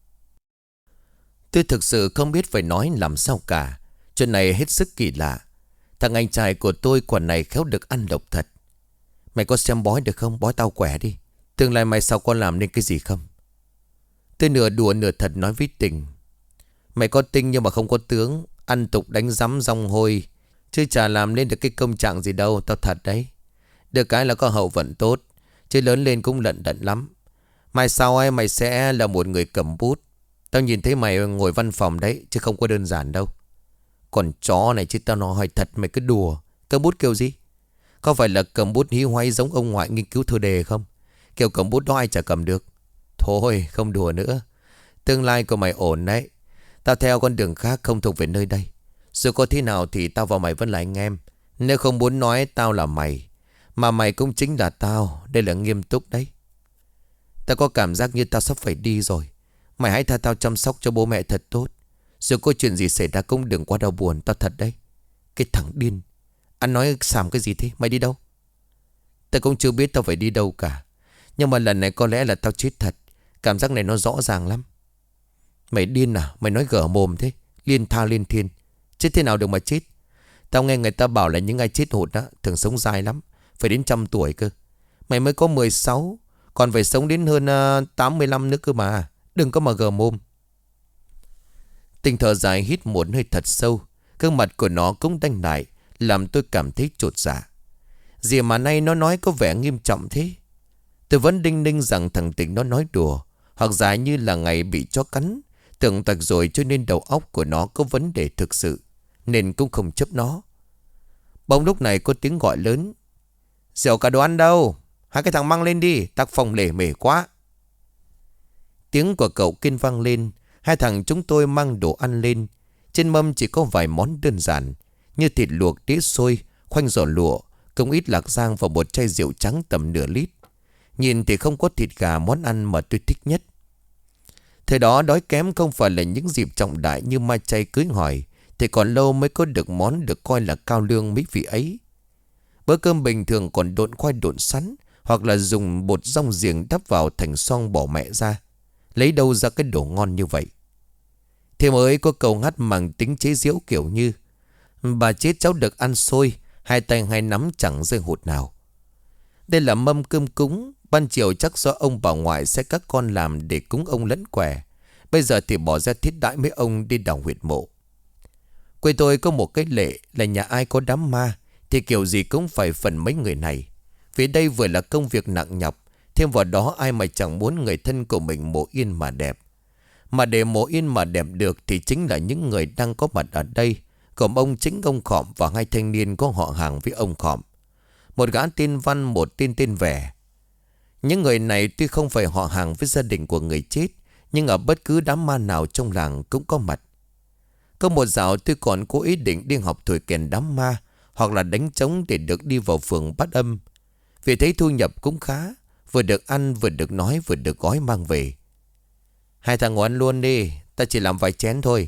Tôi thực sự không biết phải nói làm sao cả. Chuyện này hết sức kỳ lạ. Thằng anh trai của tôi quả này khéo được ăn độc thật. Mày có xem bói được không? Bói tao quẻ đi. Tương lai mày sao có làm nên cái gì không? Tôi nửa đùa nửa thật nói với Tình: Mày có tinh nhưng mà không có tướng. Ăn tục đánh rắm rong hôi, chứ chả làm lên được cái công trạng gì đâu. Tao thật đấy. Được cái là có hậu vận tốt, chứ lớn lên cũng lận đận lắm. Mai sau ấy mày sẽ là một người cầm bút. Tao nhìn thấy mày ngồi văn phòng đấy, chứ không có đơn giản đâu. Còn chó này chứ tao nói hỏi thật, mày cứ đùa. Cầm bút kiểu gì? Có phải là cầm bút hí hoáy giống ông ngoại nghiên cứu thơ đề không? Kiểu cầm bút đó ai chả cầm được. Thôi không đùa nữa. Tương lai của mày ổn đấy. Tao theo con đường khác không thuộc về nơi đây. Dù có thế nào thì tao và mày vẫn là anh em. Nếu không muốn nói tao là mày, mà mày cũng chính là tao. Đây là nghiêm túc đấy. Tao có cảm giác như tao sắp phải đi rồi. Mày hãy tha tao chăm sóc cho bố mẹ thật tốt. Dù có chuyện gì xảy ra cũng đừng quá đau buồn. Tao thật đấy. Cái thằng điên. Anh nói xàm cái gì thế? Mày đi đâu? Tao cũng chưa biết tao phải đi đâu cả. Nhưng mà lần này có lẽ là tao chết thật. Cảm giác này nó rõ ràng lắm. Mày điên à? Mày nói gở mồm thế. Liên tha liên thiên. Chết thế nào được mà chết? Tao nghe người ta bảo là những ai chết hụt á thường sống dài lắm. Phải đến trăm tuổi cơ. Mày mới có mười sáu. Còn phải sống đến hơn uh, tám mươi lăm nữa cơ mà. Đừng có mà gờ mồm. Tình thở dài hít một hơi thật sâu. Gương mặt của nó cũng đanh lại, làm tôi cảm thấy chột dạ. Gì mà nay nó nói có vẻ nghiêm trọng thế? Tôi vẫn đinh ninh rằng thằng Tình nó nói đùa, hoặc giả như là ngày bị chó cắn, tưởng tật rồi cho nên đầu óc của nó có vấn đề thực sự, nên cũng không chấp nó. Bỗng lúc này có tiếng gọi lớn. Rượu cả đồ ăn đâu? Hai cái thằng mang lên đi, tác phòng lề mề quá. Tiếng của cậu Kiên vang lên. Hai thằng chúng tôi mang đồ ăn lên. Trên mâm chỉ có vài món đơn giản, như thịt luộc đĩa xôi, khoanh giò lụa, không ít lạc rang và một chai rượu trắng tầm nửa lít. Nhìn thì không có thịt gà, món ăn mà tôi thích nhất. Thời đó đói kém không phải là những dịp trọng đại như mai chay cưới hỏi, thì còn lâu mới có được món được coi là cao lương mỹ vị ấy. Bữa cơm bình thường còn độn khoai độn sắn, hoặc là dùng bột rong giềng đắp vào thành xoong bỏ mẹ ra. Lấy đâu ra cái đồ ngon như vậy? Thế mới có câu hát mang tính chế giễu kiểu như: bà chết cháu được ăn xôi, hai tay hai nắm chẳng rơi hụt nào. Đây là mâm cơm cúng. Ban chiều chắc do ông bà ngoại sẽ các con làm để cúng ông lẫn quẻ. Bây giờ thì bỏ ra thiết đãi mấy ông đi đào huyệt mộ. Quê tôi có một cái lệ là nhà ai có đám ma thì kiểu gì cũng phải phần mấy người này. Vì đây vừa là công việc nặng nhọc, thêm vào đó ai mà chẳng muốn người thân của mình mộ yên mà đẹp. Mà để mộ yên mà đẹp được thì chính là những người đang có mặt ở đây, gồm ông chính ông Khọm và hai thanh niên có họ hàng với ông Khọm. Một gã tên Văn, một tên tên Vẻ. Những người này tuy không phải họ hàng với gia đình của người chết, nhưng ở bất cứ đám ma nào trong làng cũng có mặt. Có một dạo tôi còn có ý định đi học thổi kèn đám ma, hoặc là đánh trống để được đi vào phường Bát Âm. Vì thấy thu nhập cũng khá, vừa được ăn, vừa được nói, vừa được gói mang về. Hai thằng ngồi ăn luôn đi, ta chỉ làm vài chén thôi.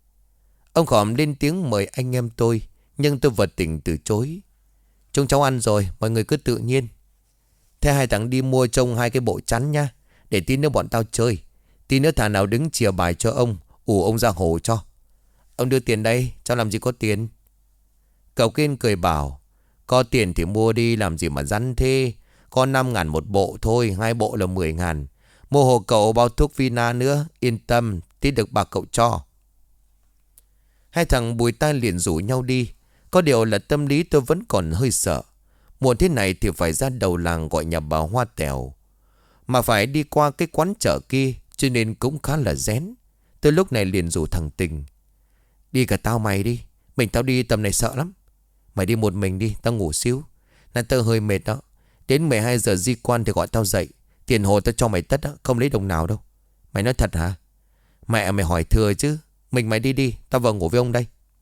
Ông Khỏm lên tiếng mời anh em tôi, nhưng tôi vật tình từ chối. Chúng cháu ăn rồi, mọi người cứ tự nhiên. Thế hai thằng đi mua trông hai cái bộ chắn nha, để tí nữa bọn tao chơi. Tí nữa thằng nào đứng chìa bài cho ông, ủ ông ra hồ cho. Ông đưa tiền đây, cháu làm gì có tiền. Cậu Kiên cười bảo: có tiền thì mua đi, làm gì mà rắn thế. Có năm ngàn một bộ thôi, hai bộ là mười ngàn. Mua hộ cậu bao thuốc Vina nữa, yên tâm, tí được bà cậu cho. Hai thằng bùi tai liền rủ nhau đi. Có điều là tâm lý tôi vẫn còn hơi sợ. Mùa thế này thì phải ra đầu làng gọi nhà bà Hoa Tèo, mà phải đi qua cái quán chợ kia, cho nên cũng khá là rén. Tôi lúc này liền rủ thằng Tình: đi cả tao mày đi, mình tao đi tầm này sợ lắm. Mày đi một mình đi, tao ngủ xíu. Nên tao hơi mệt đó. Đến mười hai giờ di quan thì gọi tao dậy. Tiền hồ tao cho mày tất đó, không lấy đồng nào đâu. Mày nói thật hả? Mẹ mày hỏi thừa chứ. Mình mày đi đi, tao vào ngủ với ông đây.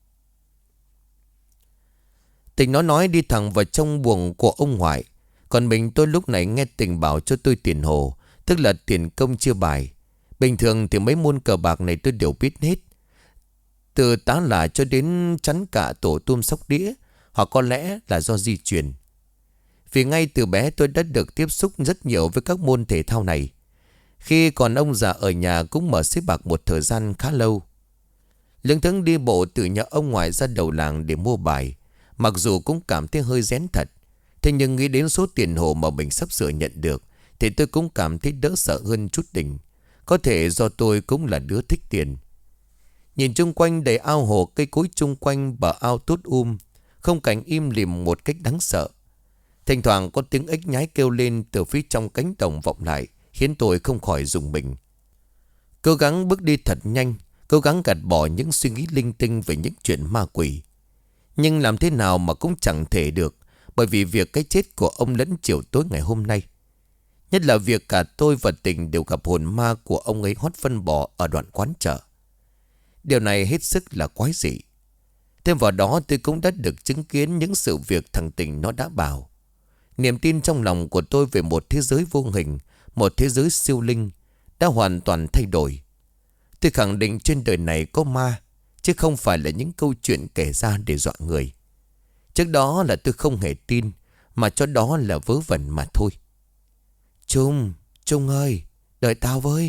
Tình nó nói đi thẳng vào trong buồng của ông ngoại. Còn mình tôi lúc này nghe Tình bảo cho tôi tiền hồ, tức là tiền công chia bài. Bình thường thì mấy môn cờ bạc này tôi đều biết hết, từ tá là cho đến chắn cả tổ tôm sóc đĩa, hoặc có lẽ là do di truyền. Vì ngay từ bé tôi đã được tiếp xúc rất nhiều với các môn thể thao này. Khi còn ông già ở nhà cũng mở xếp bạc một thời gian khá lâu. Lững thững đi bộ từ nhà ông ngoại ra đầu làng để mua bài, mặc dù cũng cảm thấy hơi rén thật. Thế nhưng nghĩ đến số tiền hồ mà mình sắp sửa nhận được thì tôi cũng cảm thấy đỡ sợ hơn chút đỉnh. Có thể do tôi cũng là đứa thích tiền. Nhìn chung quanh đầy ao hồ, cây cối chung quanh bờ ao tốt um, không cảnh im lìm một cách đáng sợ. Thỉnh thoảng có tiếng ếch nhái kêu lên từ phía trong cánh đồng vọng lại, khiến tôi không khỏi rùng mình. Cố gắng bước đi thật nhanh, cố gắng gạt bỏ những suy nghĩ linh tinh về những chuyện ma quỷ. Nhưng làm thế nào mà cũng chẳng thể được, bởi vì việc cái chết của ông Lẫn chiều tối ngày hôm nay. Nhất là việc cả tôi và Tình đều gặp hồn ma của ông ấy hót phân bò ở đoạn quán chợ. Điều này hết sức là quái dị. Thêm vào đó tôi cũng đã được chứng kiến những sự việc thằng Tình nó đã bảo. Niềm tin trong lòng của tôi về một thế giới vô hình, một thế giới siêu linh đã hoàn toàn thay đổi. Tôi khẳng định trên đời này có ma, chứ không phải là những câu chuyện kể ra để dọa người. Trước đó là tôi không hề tin, mà cho đó là vớ vẩn mà thôi. Trung, Trung ơi, đợi tao với.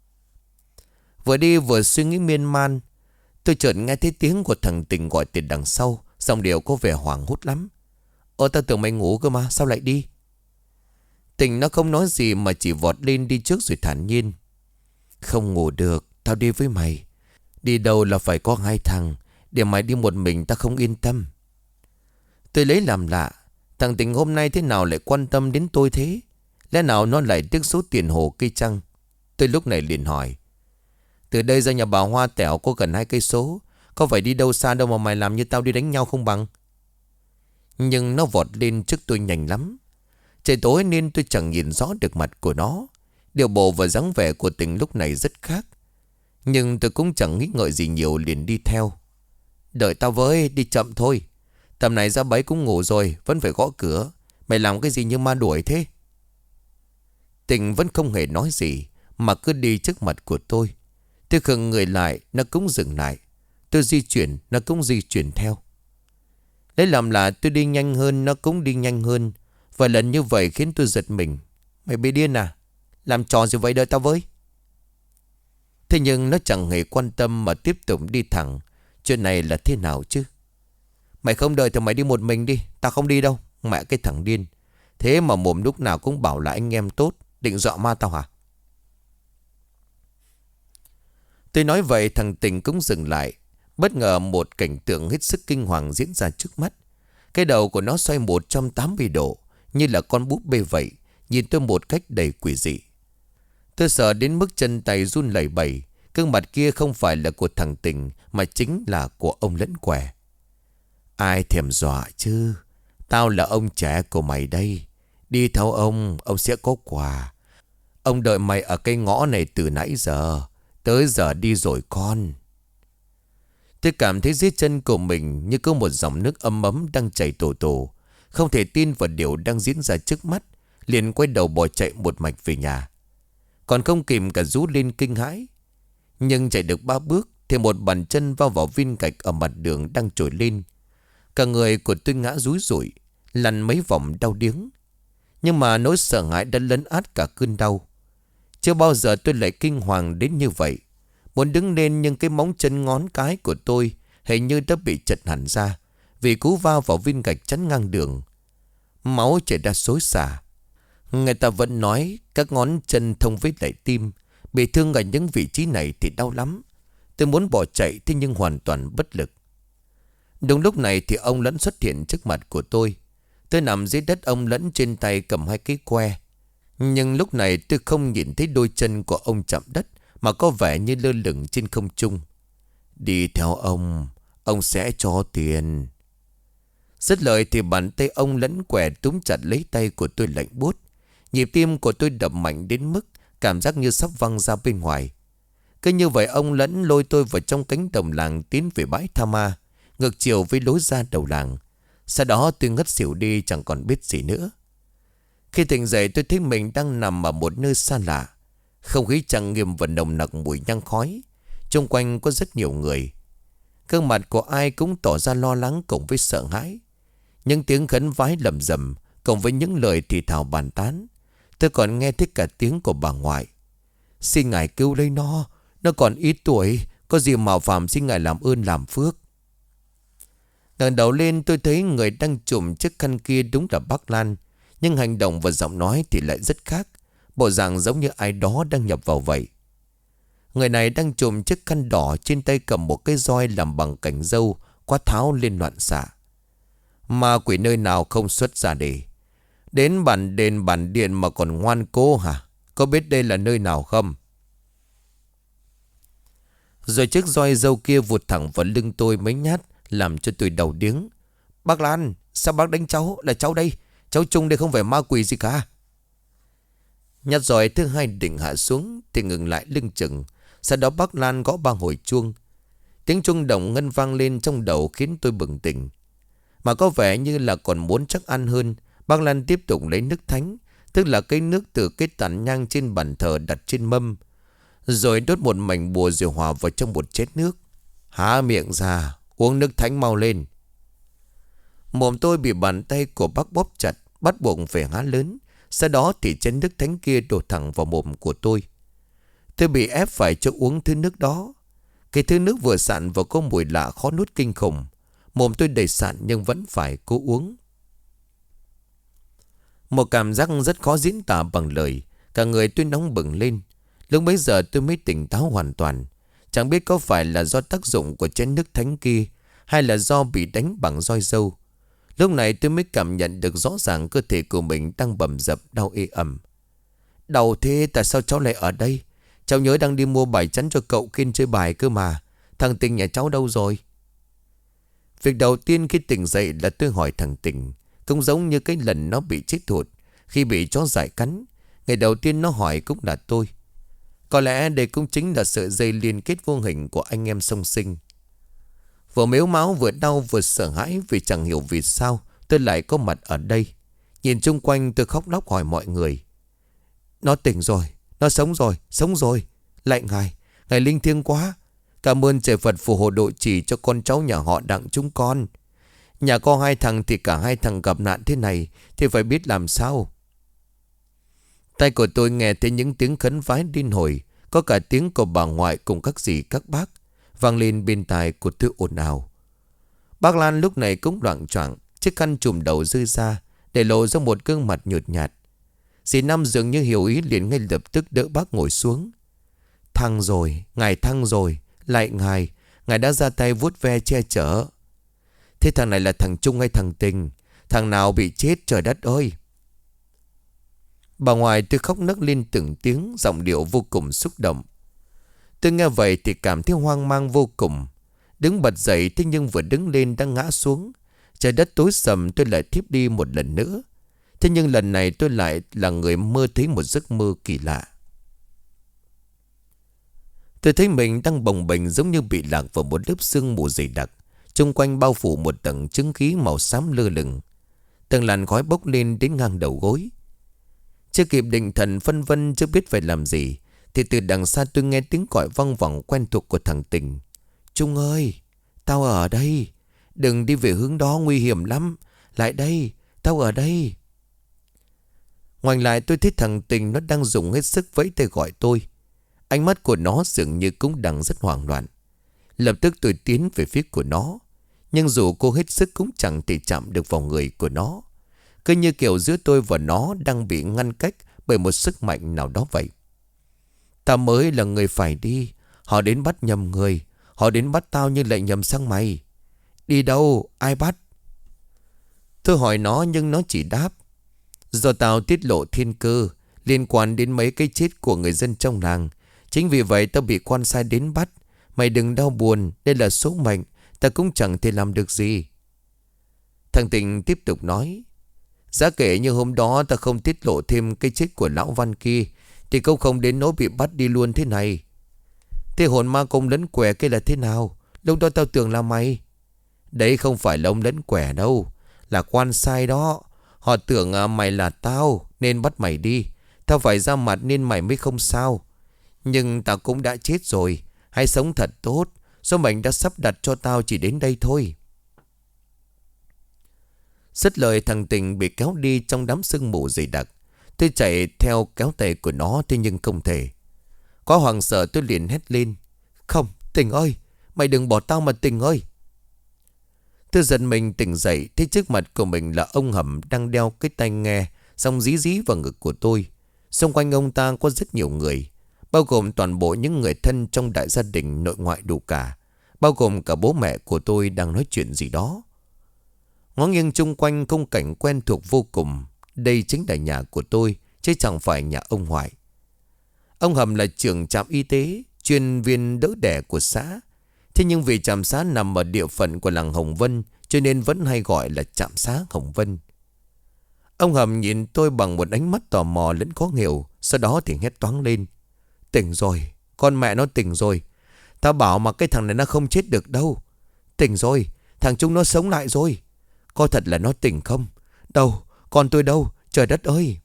Vừa đi vừa suy nghĩ miên man, tôi chợt nghe thấy tiếng của thằng Tình gọi từ đằng sau, giọng điệu có vẻ hoảng hốt lắm. Ơ, tao tưởng mày ngủ cơ mà, sao lại đi? Tình nó không nói gì mà chỉ vọt lên đi trước rồi thản nhiên. Không ngủ được, tao đi với mày. Đi đâu là phải có hai thằng, để mày đi một mình tao không yên tâm. Tôi lấy làm lạ, thằng Tình hôm nay thế nào lại quan tâm đến tôi thế? Lẽ nào nó lại tiếc số tiền hồ cây chăng? Tôi lúc này liền hỏi. Từ đây ra nhà bà Hoa Tẻo có gần hai cây số, có phải đi đâu xa đâu mà mày làm như tao đi đánh nhau không bằng? Nhưng nó vọt lên trước tôi nhanh lắm. Trời tối nên tôi chẳng nhìn rõ được mặt của nó. Điều bộ và dáng vẻ của Tình lúc này rất khác. Nhưng tôi cũng chẳng nghĩ ngợi gì nhiều, liền đi theo. Đợi tao với, đi chậm thôi. Tầm này ra bấy cũng ngủ rồi, vẫn phải gõ cửa. Mày làm cái gì như ma đuổi thế? Tình vẫn không hề nói gì, mà cứ đi trước mặt của tôi. Tôi khựng người lại, nó cũng dừng lại. Tôi di chuyển, nó cũng di chuyển theo. Lấy làm là tôi đi nhanh hơn, nó cũng đi nhanh hơn. Vài lần như vậy khiến tôi giật mình. Mày bị điên à? Làm trò gì vậy, đợi tao với. Thế nhưng nó chẳng hề quan tâm mà tiếp tục đi thẳng. Chuyện này là thế nào chứ? Mày không đợi thì mày đi một mình đi, tao không đi đâu. Mẹ cái thằng điên. Thế mà mồm lúc nào cũng bảo là anh em tốt. Định dọa ma tao hả? Tôi nói vậy thằng Tình cũng dừng lại. Bất ngờ một cảnh tượng hết sức kinh hoàng diễn ra trước mắt. Cái đầu của nó xoay một trăm tám mươi độ, như là con búp bê vậy, nhìn tôi một cách đầy quỷ dị. Tôi sợ đến mức chân tay run lẩy bẩy. Gương mặt kia không phải là của thằng Tình, mà chính là của ông Lẫn Què. Ai thèm dọa chứ? Tao là ông trẻ của mày đây. Đi theo ông, ông sẽ có quà. Ông đợi mày ở cây ngõ này từ nãy giờ. Tới giờ đi rồi con. Tôi cảm thấy dưới chân của mình như có một dòng nước ấm ấm đang chảy tổ tổ. Không thể tin vào điều đang diễn ra trước mắt. Liền quay đầu bỏ chạy một mạch về nhà. Còn không kìm cả rú lên kinh hãi. Nhưng chạy được ba bước thì một bàn chân vào vào viên gạch ở mặt đường đang trồi lên. Cả người của tôi ngã rúi rủi, lăn mấy vòng đau điếng. Nhưng mà nỗi sợ hãi đã lấn át cả cơn đau. Chưa bao giờ tôi lại kinh hoàng đến như vậy. Muốn đứng lên nhưng cái móng chân ngón cái của tôi hình như đã bị chật hẳn ra, vì cú va vào viên gạch chắn ngang đường. Máu chảy ra xối xả. Người ta vẫn nói các ngón chân thông với lại tim. Bị thương ở những vị trí này thì đau lắm. Tôi muốn bỏ chạy thế nhưng hoàn toàn bất lực. Đúng lúc này thì ông Lẫn xuất hiện trước mặt của tôi. Tôi nằm dưới đất, ông Lẫn trên tay cầm hai cái que. Nhưng lúc này tôi không nhìn thấy đôi chân của ông chạm đất, mà có vẻ như lơ lửng trên không trung. Đi theo ông, ông sẽ cho tiền. Dứt lời thì bàn tay ông Lẫn Què túm chặt lấy tay của tôi lạnh buốt. Nhịp tim của tôi đập mạnh đến mức cảm giác như sắp văng ra bên ngoài. Cứ như vậy ông Lẫn lôi tôi vào trong cánh đồng làng, tiến về bãi tha ma, ngược chiều với lối ra đầu làng. Sau đó tôi ngất xỉu đi, chẳng còn biết gì nữa. Khi tỉnh dậy tôi thấy mình đang nằm ở một nơi xa lạ. Không khí trang nghiêm và nồng nặc mùi nhang khói. Xung quanh có rất nhiều người. Gương mặt của ai cũng tỏ ra lo lắng cùng với sợ hãi. Những tiếng khấn vái lầm rầm cùng với những lời thì thào bàn tán. Tôi còn nghe thấy cả tiếng của bà ngoại. Xin ngài cứu lấy nó. Nó còn ít tuổi. Có gì mạo phạm xin ngài làm ơn làm phước. Ngẩng đầu lên tôi thấy người đang trùm chiếc khăn kia đúng là bác Lan. Nhưng hành động và giọng nói thì lại rất khác. Bộ dạng giống như ai đó đang nhập vào vậy. Người này đang trùm chiếc khăn đỏ, trên tay cầm một cái roi làm bằng cành dâu, quát tháo lên loạn xạ. Ma quỷ nơi nào không xuất ra để đến bản đền bản điện mà còn ngoan cố hả? Có biết đây là nơi nào không? Rồi chiếc roi dâu kia vụt thẳng vào lưng tôi mấy nhát, làm cho tôi đầu điếng. Bác Lan, sao bác đánh cháu? Là cháu đây. Cháu Trung đây không phải ma quỷ gì cả. Nhát roi thứ hai định hạ xuống thì ngừng lại lưng chừng. Sau đó bác Lan gõ ba hồi chuông. Tiếng chuông đồng ngân vang lên trong đầu khiến tôi bừng tỉnh. Mà có vẻ như là còn muốn chắc ăn hơn, bác Lan tiếp tục lấy nước thánh, tức là cái nước từ cái tàn nhang trên bàn thờ đặt trên mâm, rồi đốt một mảnh bùa rồi hòa vào trong một chén nước. Há miệng ra, uống nước thánh mau lên. Mồm tôi bị bàn tay của bác bóp chặt, bắt buộc phải há lớn. Sau đó thì chén nước thánh kia đổ thẳng vào mồm của tôi. Tôi bị ép phải cho uống thứ nước đó. Cái thứ nước vừa sạn và có mùi lạ khó nuốt kinh khủng. Mồm tôi đầy sạn nhưng vẫn phải cố uống. Một cảm giác rất khó diễn tả bằng lời. Cả người tôi nóng bừng lên. Lúc bấy giờ tôi mới tỉnh táo hoàn toàn. Chẳng biết có phải là do tác dụng của chén nước thánh kia, hay là do bị đánh bằng roi dâu. Lúc này tôi mới cảm nhận được rõ ràng cơ thể của mình đang bầm dập đau ê ẩm. Đau thế tại sao cháu lại ở đây? Cháu nhớ đang đi mua bài chắn cho cậu Kiên chơi bài cơ mà. Thằng Tình nhà cháu đâu rồi? Việc đầu tiên khi tỉnh dậy là tôi hỏi thằng Tình. Cũng giống như cái lần nó bị chết thụt khi bị chó dại cắn. Ngày đầu tiên nó hỏi cũng là tôi. Có lẽ đây cũng chính là sợi dây liên kết vô hình của anh em song sinh. Vừa mếu máu vừa đau vừa sợ hãi vì chẳng hiểu vì sao tôi lại có mặt ở đây. Nhìn chung quanh tôi khóc lóc hỏi mọi người. Nó tỉnh rồi, nó sống rồi, sống rồi. Lạy ngài, ngài linh thiêng quá. Cảm ơn trời Phật phù hộ độ trì cho con cháu nhà họ Đặng chúng con. Nhà có hai thằng thì cả hai thằng gặp nạn thế này thì phải biết làm sao. Tay của tôi nghe thấy những tiếng khấn vái điên hồi. Có cả tiếng của bà ngoại cùng các dì các bác vang lên bên tai của tôi ồn ào. Bác Lan lúc này cũng loạng choạng, chiếc khăn trùm đầu rơi ra để lộ ra một gương mặt nhợt nhạt. Dì Năm dường như hiểu ý liền ngay lập tức đỡ bác ngồi xuống. Thăng rồi, ngài thăng rồi. Lại ngài, ngài đã ra tay vuốt ve che chở. Thế thằng này là thằng Trung hay thằng Tình? Thằng nào bị chết trời đất ơi? Bà ngoại tôi khóc nấc lên từng tiếng, giọng điệu vô cùng xúc động. Tôi nghe vậy thì cảm thấy hoang mang vô cùng. Đứng bật dậy thế nhưng vừa đứng lên đã ngã xuống. Trời đất tối sầm, tôi lại thiếp đi một lần nữa. Thế nhưng lần này tôi lại là người mơ thấy một giấc mơ kỳ lạ. Tôi thấy mình đang bồng bềnh giống như bị lạc vào một lớp sương mù dày đặc. Xung quanh bao phủ một tầng chứng khí màu xám lơ lửng. Từng làn khói bốc lên đến ngang đầu gối. Chưa kịp định thần phân vân chưa biết phải làm gì thì từ đằng xa tôi nghe tiếng gọi vang vọng quen thuộc của thằng Tình. Trung ơi, tao ở đây. Đừng đi về hướng đó, nguy hiểm lắm. Lại đây, tao ở đây. Ngoảnh lại tôi thấy thằng Tình nó đang dùng hết sức vẫy tay gọi tôi. Ánh mắt của nó dường như cũng đang rất hoảng loạn. Lập tức tôi tiến về phía của nó. Nhưng dù cô hết sức cũng chẳng thể chạm được vào người của nó. Cứ như kiểu giữa tôi và nó đang bị ngăn cách bởi một sức mạnh nào đó vậy. Ta mới là người phải đi. Họ đến bắt nhầm người. Họ đến bắt tao nhưng lại nhầm sang mày. Đi đâu? Ai bắt? Tôi hỏi nó nhưng nó chỉ đáp. Do tao tiết lộ thiên cơ liên quan đến mấy cái chết của người dân trong làng. Chính vì vậy tao bị quan sai đến bắt. Mày đừng đau buồn. Đây là số mệnh. Ta cũng chẳng thể làm được gì. Thằng Tình tiếp tục nói. Giá kể như hôm đó ta không tiết lộ thêm cái chết của lão Văn kia thì cũng không đến nỗi bị bắt đi luôn thế này. Thế hồn ma công lẫn quẻ kia là thế nào? Lúc đó tao tưởng là mày. Đấy không phải là ông lẫn quẻ đâu. Là quan sai đó. Họ tưởng à, mày là tao nên bắt mày đi. Tao phải ra mặt nên mày mới không sao. Nhưng tao cũng đã chết rồi. Hãy sống thật tốt. Số mệnh đã sắp đặt cho tao chỉ đến đây thôi. Dứt lời thằng Tình bị kéo đi trong đám sương mù dày đặc. Tôi chạy theo kéo tay của nó thế nhưng không thể. Quá hoảng sợ tôi liền hét lên. Không, Tình ơi, mày đừng bỏ tao mà Tình ơi. Tôi giật mình tỉnh dậy, thấy trước mặt của mình là ông Hầm đang đeo cái tai nghe xong dí dí vào ngực của tôi. Xung quanh ông ta có rất nhiều người, bao gồm toàn bộ những người thân trong đại gia đình nội ngoại đủ cả, bao gồm cả bố mẹ của tôi đang nói chuyện gì đó. Ngó nghiêng chung quanh khung cảnh quen thuộc vô cùng. Đây chính là nhà của tôi chứ chẳng phải nhà ông ngoại. Ông Hầm là trưởng trạm y tế, chuyên viên đỡ đẻ của xã. Thế nhưng vì trạm xá nằm ở địa phận của làng Hồng Vân, cho nên vẫn hay gọi là trạm xá Hồng Vân. Ông Hầm nhìn tôi bằng một ánh mắt tò mò lẫn khó hiểu. Sau đó thì hét toáng lên: Tỉnh rồi, con mẹ nó tỉnh rồi. Tao bảo mà cái thằng này nó không chết được đâu. Tỉnh rồi, thằng Trung nó sống lại rồi. Có thật là nó tỉnh không? Đâu, con tôi đâu, trời đất ơi.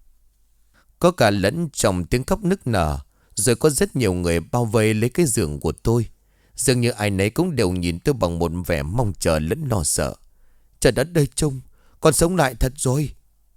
Có cả lẫn trong tiếng khóc nức nở. Rồi có rất nhiều người bao vây lấy cái giường của tôi. Dường như ai nấy cũng đều nhìn tôi bằng một vẻ mong chờ lẫn lo sợ. Trời đất ơi Trung, con sống lại thật rồi.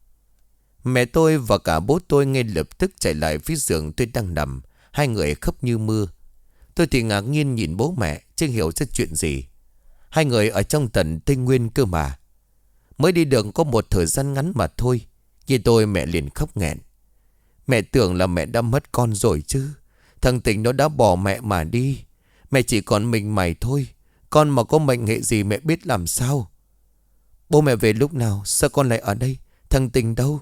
Mẹ tôi và cả bố tôi ngay lập tức chạy lại phía giường tôi đang nằm. Hai người khóc như mưa. Tôi thì ngạc nhiên nhìn bố mẹ, chưa hiểu ra chuyện gì. Hai người ở trong tận Tây Nguyên cơ mà. Mới đi đường có một thời gian ngắn mà thôi. Khi tôi mẹ liền khóc nghẹn. Mẹ tưởng là mẹ đã mất con rồi chứ. Thằng Tình nó đã bỏ mẹ mà đi. Mẹ chỉ còn mình mày thôi. Con mà có mệnh hệ gì mẹ biết làm sao. Bố mẹ về lúc nào? Sao con lại ở đây? Thằng Tình đâu?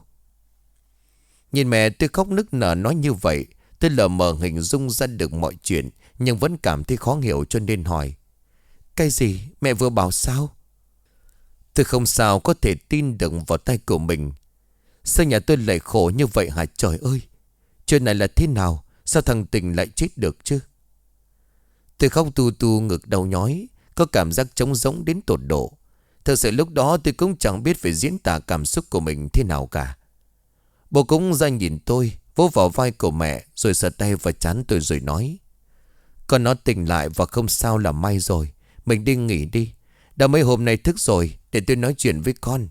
Nhìn mẹ tôi khóc nức nở nói như vậy, tôi lờ mờ hình dung ra được mọi chuyện, nhưng vẫn cảm thấy khó hiểu cho nên hỏi: Cái gì? Mẹ vừa bảo sao? Tôi không sao có thể tin được vào tay của mình. Sao nhà tôi lại khổ như vậy hả trời ơi? Chuyện này là thế nào? Sao thằng Tình lại chết được chứ? Tôi khóc tu tu ngực đầu nhói, có cảm giác trống rỗng đến tột độ. Thật sự lúc đó tôi cũng chẳng biết phải diễn tả cảm xúc của mình thế nào cả. Bố cũng ra nhìn tôi, vỗ vào vai của mẹ, rồi sờ tay vào trán tôi rồi nói: Con nó tỉnh lại và không sao là may rồi. Mình đi nghỉ đi. Đã mấy hôm nay thức rồi, để tôi nói chuyện với con.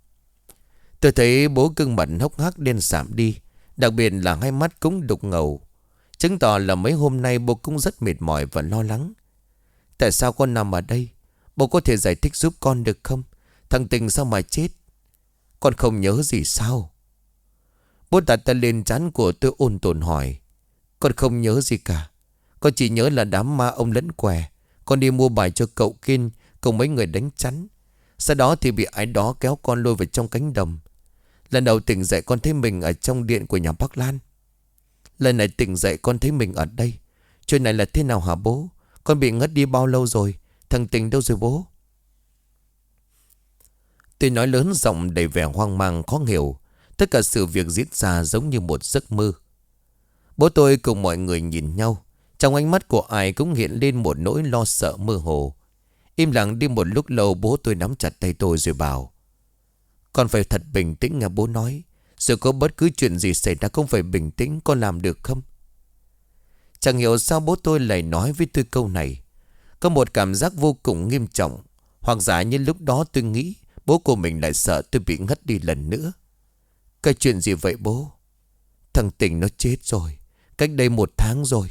Tôi thấy bố gương mặt hốc hác đen sạm đi. Đặc biệt là hai mắt cũng đục ngầu, chứng tỏ là mấy hôm nay bố cũng rất mệt mỏi và lo lắng. Tại sao con nằm ở đây? Bố có thể giải thích giúp con được không? Thằng Tình sao mà chết? Con không nhớ gì sao? Bố đặt tay lên trán của tôi ôn tồn hỏi: Con không nhớ gì cả. Con chỉ nhớ là đám ma ông lẫn què. Con đi mua bài cho cậu Kiên cùng mấy người đánh chắn. Sau đó thì bị ai đó kéo con lôi vào trong cánh đồng. Lần đầu tỉnh dậy con thấy mình ở trong điện của nhà bác Lan. Lần này tỉnh dậy con thấy mình ở đây. Chuyện này là thế nào hả bố? Con bị ngất đi bao lâu rồi? Thằng Tình đâu rồi bố? Tôi nói lớn giọng đầy vẻ hoang mang khó hiểu. Tất cả sự việc diễn ra giống như một giấc mơ. Bố tôi cùng mọi người nhìn nhau. Trong ánh mắt của ai cũng hiện lên một nỗi lo sợ mơ hồ. Im lặng đi một lúc lâu, bố tôi nắm chặt tay tôi rồi bảo: Con phải thật bình tĩnh nghe bố nói. Dù có bất cứ chuyện gì xảy ra cũng phải bình tĩnh. Con làm được không? Chẳng hiểu sao bố tôi lại nói với tôi câu này. Có một cảm giác vô cùng nghiêm trọng. Hoặc giả như lúc đó tôi nghĩ bố của mình lại sợ tôi bị ngất đi lần nữa. Cái chuyện gì vậy bố? Thằng Tình nó chết rồi. Cách đây một tháng rồi.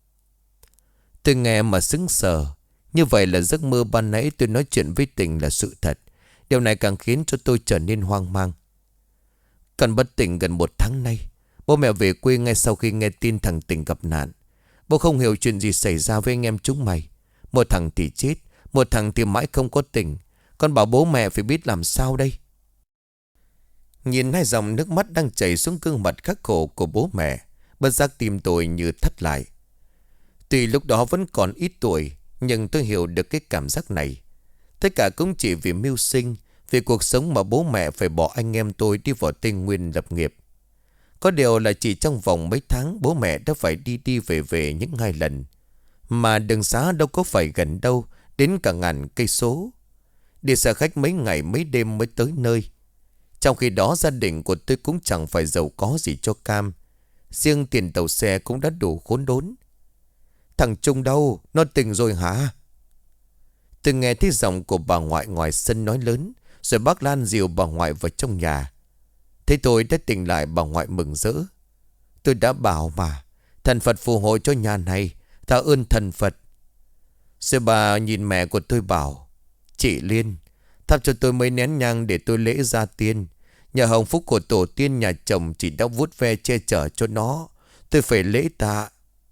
Tôi nghe mà sững sờ. Như vậy là giấc mơ ban nãy tôi nói chuyện với Tình là sự thật. Điều này càng khiến cho tôi trở nên hoang mang. Còn bất tỉnh gần một tháng nay. Bố mẹ về quê ngay sau khi nghe tin thằng Tình gặp nạn. Bố không hiểu chuyện gì xảy ra với anh em chúng mày. Một thằng thì chết, một thằng thì mãi không có tỉnh. Con bảo bố mẹ phải biết làm sao đây? Nhìn hai dòng nước mắt đang chảy xuống gương mặt khắc khổ của bố mẹ, bất giác tim tôi như thắt lại. Tuy lúc đó vẫn còn ít tuổi, nhưng tôi hiểu được cái cảm giác này. Tất cả cũng chỉ vì mưu sinh, vì cuộc sống mà bố mẹ phải bỏ anh em tôi đi vào Tây Nguyên lập nghiệp. Có điều là chỉ trong vòng mấy tháng bố mẹ đã phải đi đi về về những hai lần. Mà đường xá đâu có phải gần đâu, đến cả ngàn cây số. Đi xe khách mấy ngày mấy đêm mới tới nơi. Trong khi đó gia đình của tôi cũng chẳng phải giàu có gì cho cam. Riêng tiền tàu xe cũng đã đủ khốn đốn. Thằng Trung đâu? Nó tỉnh rồi hả? Tôi nghe thấy giọng của bà ngoại ngoài sân nói lớn. Rồi bác Lan dìu bà ngoại vào trong nhà. Thế tôi đã tỉnh lại, bà ngoại mừng rỡ. Tôi đã bảo mà, thần Phật phù hộ cho nhà này. Tạ ơn thần Phật. Rồi bà nhìn mẹ của tôi bảo: Chị Liên, thắp cho tôi mấy nén nhang để tôi lễ gia tiên. Nhờ hồng phúc của tổ tiên nhà chồng chỉ đã vuốt ve che chở cho nó. Tôi phải lễ tạ.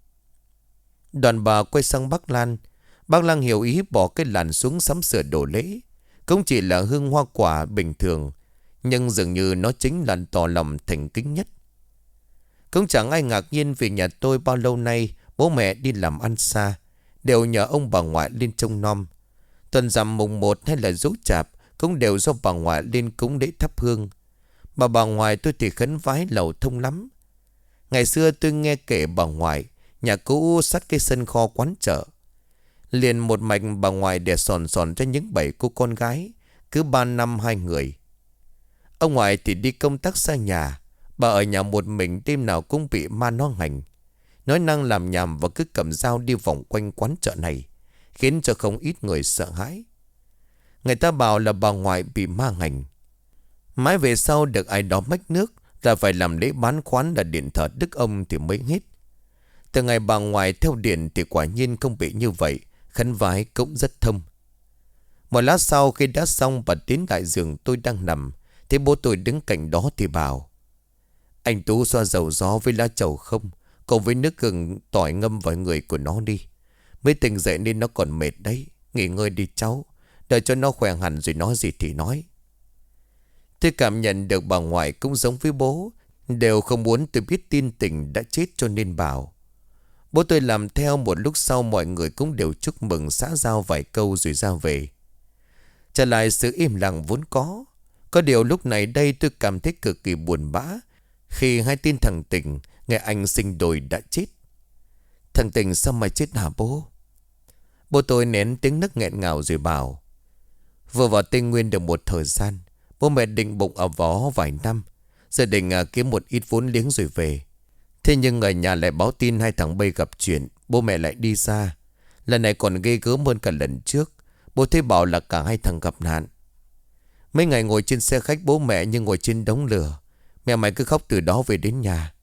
Đoàn bà quay sang bác Lan. Bác Lan hiểu ý bỏ cái làn xuống sắm sửa đồ lễ. Cũng chỉ là hương hoa quả bình thường, nhưng dường như nó chính là tỏ lòng thành kính nhất. Cũng chẳng ai ngạc nhiên vì nhà tôi bao lâu nay bố mẹ đi làm ăn xa, đều nhờ ông bà ngoại lên trông nom. Tuần rằm mùng một hay là Giỗ Chạp cũng đều do bà ngoại lên cúng lễ thắp hương. Mà bà ngoại tôi thì khấn vái lầu thông lắm. Ngày xưa tôi nghe kể bà ngoại nhà cũ sát cái sân kho quán chợ. Liền một mạch bà ngoại đẻ sòn sòn cho những bảy cô con gái, cứ ba năm hai người. Ông ngoại thì đi công tác xa nhà, bà ở nhà một mình đêm nào cũng bị ma nó hành. Nói năng làm nhảm và cứ cầm dao đi vòng quanh quán chợ này, khiến cho không ít người sợ hãi. Người ta bảo là bà ngoại bị ma hành. Mãi về sau được ai đó mách nước là phải làm lễ bán khoán là điện thờ đức ông thì mới hết. Từ ngày bà ngoại theo điện thì quả nhiên không bị như vậy, khấn vái cũng rất thông. Một lát sau khi đã xong và tiến lại giường tôi đang nằm, thấy bố tôi đứng cạnh đó thì bảo: anh Tú xoa dầu gió với lá trầu không, cùng với nước gừng tỏi ngâm vào người của nó đi. Mới tỉnh dậy nên nó còn mệt đấy. Nghỉ ngơi đi cháu, đợi cho nó khỏe hẳn rồi nói gì thì nói. Tôi cảm nhận được bà ngoại cũng giống với bố, đều không muốn tôi biết tin tình đã chết cho nên bảo. Bố tôi làm theo. Một lúc sau mọi người cũng đều chúc mừng, xã giao vài câu rồi ra về. Trở lại sự im lặng vốn có. Có điều lúc này đây tôi cảm thấy cực kỳ buồn bã khi hai tin thằng Tình, ngày anh sinh đôi đã chết. Thằng Tình sao mà chết hả bố? Bố tôi nén tiếng nấc nghẹn ngào rồi bảo: vừa vào Tây Nguyên được một thời gian, bố mẹ định bụng ở Võ vài năm, giờ định à, kiếm một ít vốn liếng rồi về. Thế nhưng ở nhà lại báo tin hai thằng Bây gặp chuyện, bố mẹ lại đi xa. Lần này còn ghê gớm hơn cả lần trước. Bố thấy bảo là cả hai thằng gặp nạn. Mấy ngày ngồi trên xe khách bố mẹ như ngồi trên đống lửa. Mẹ mày cứ khóc từ đó về đến nhà.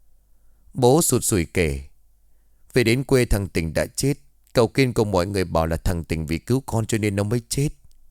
Bố sụt sùi kể: về đến quê thằng Tình đã chết. Cầu kiên cùng mọi người bảo là thằng Tình vì cứu con cho nên nó mới chết.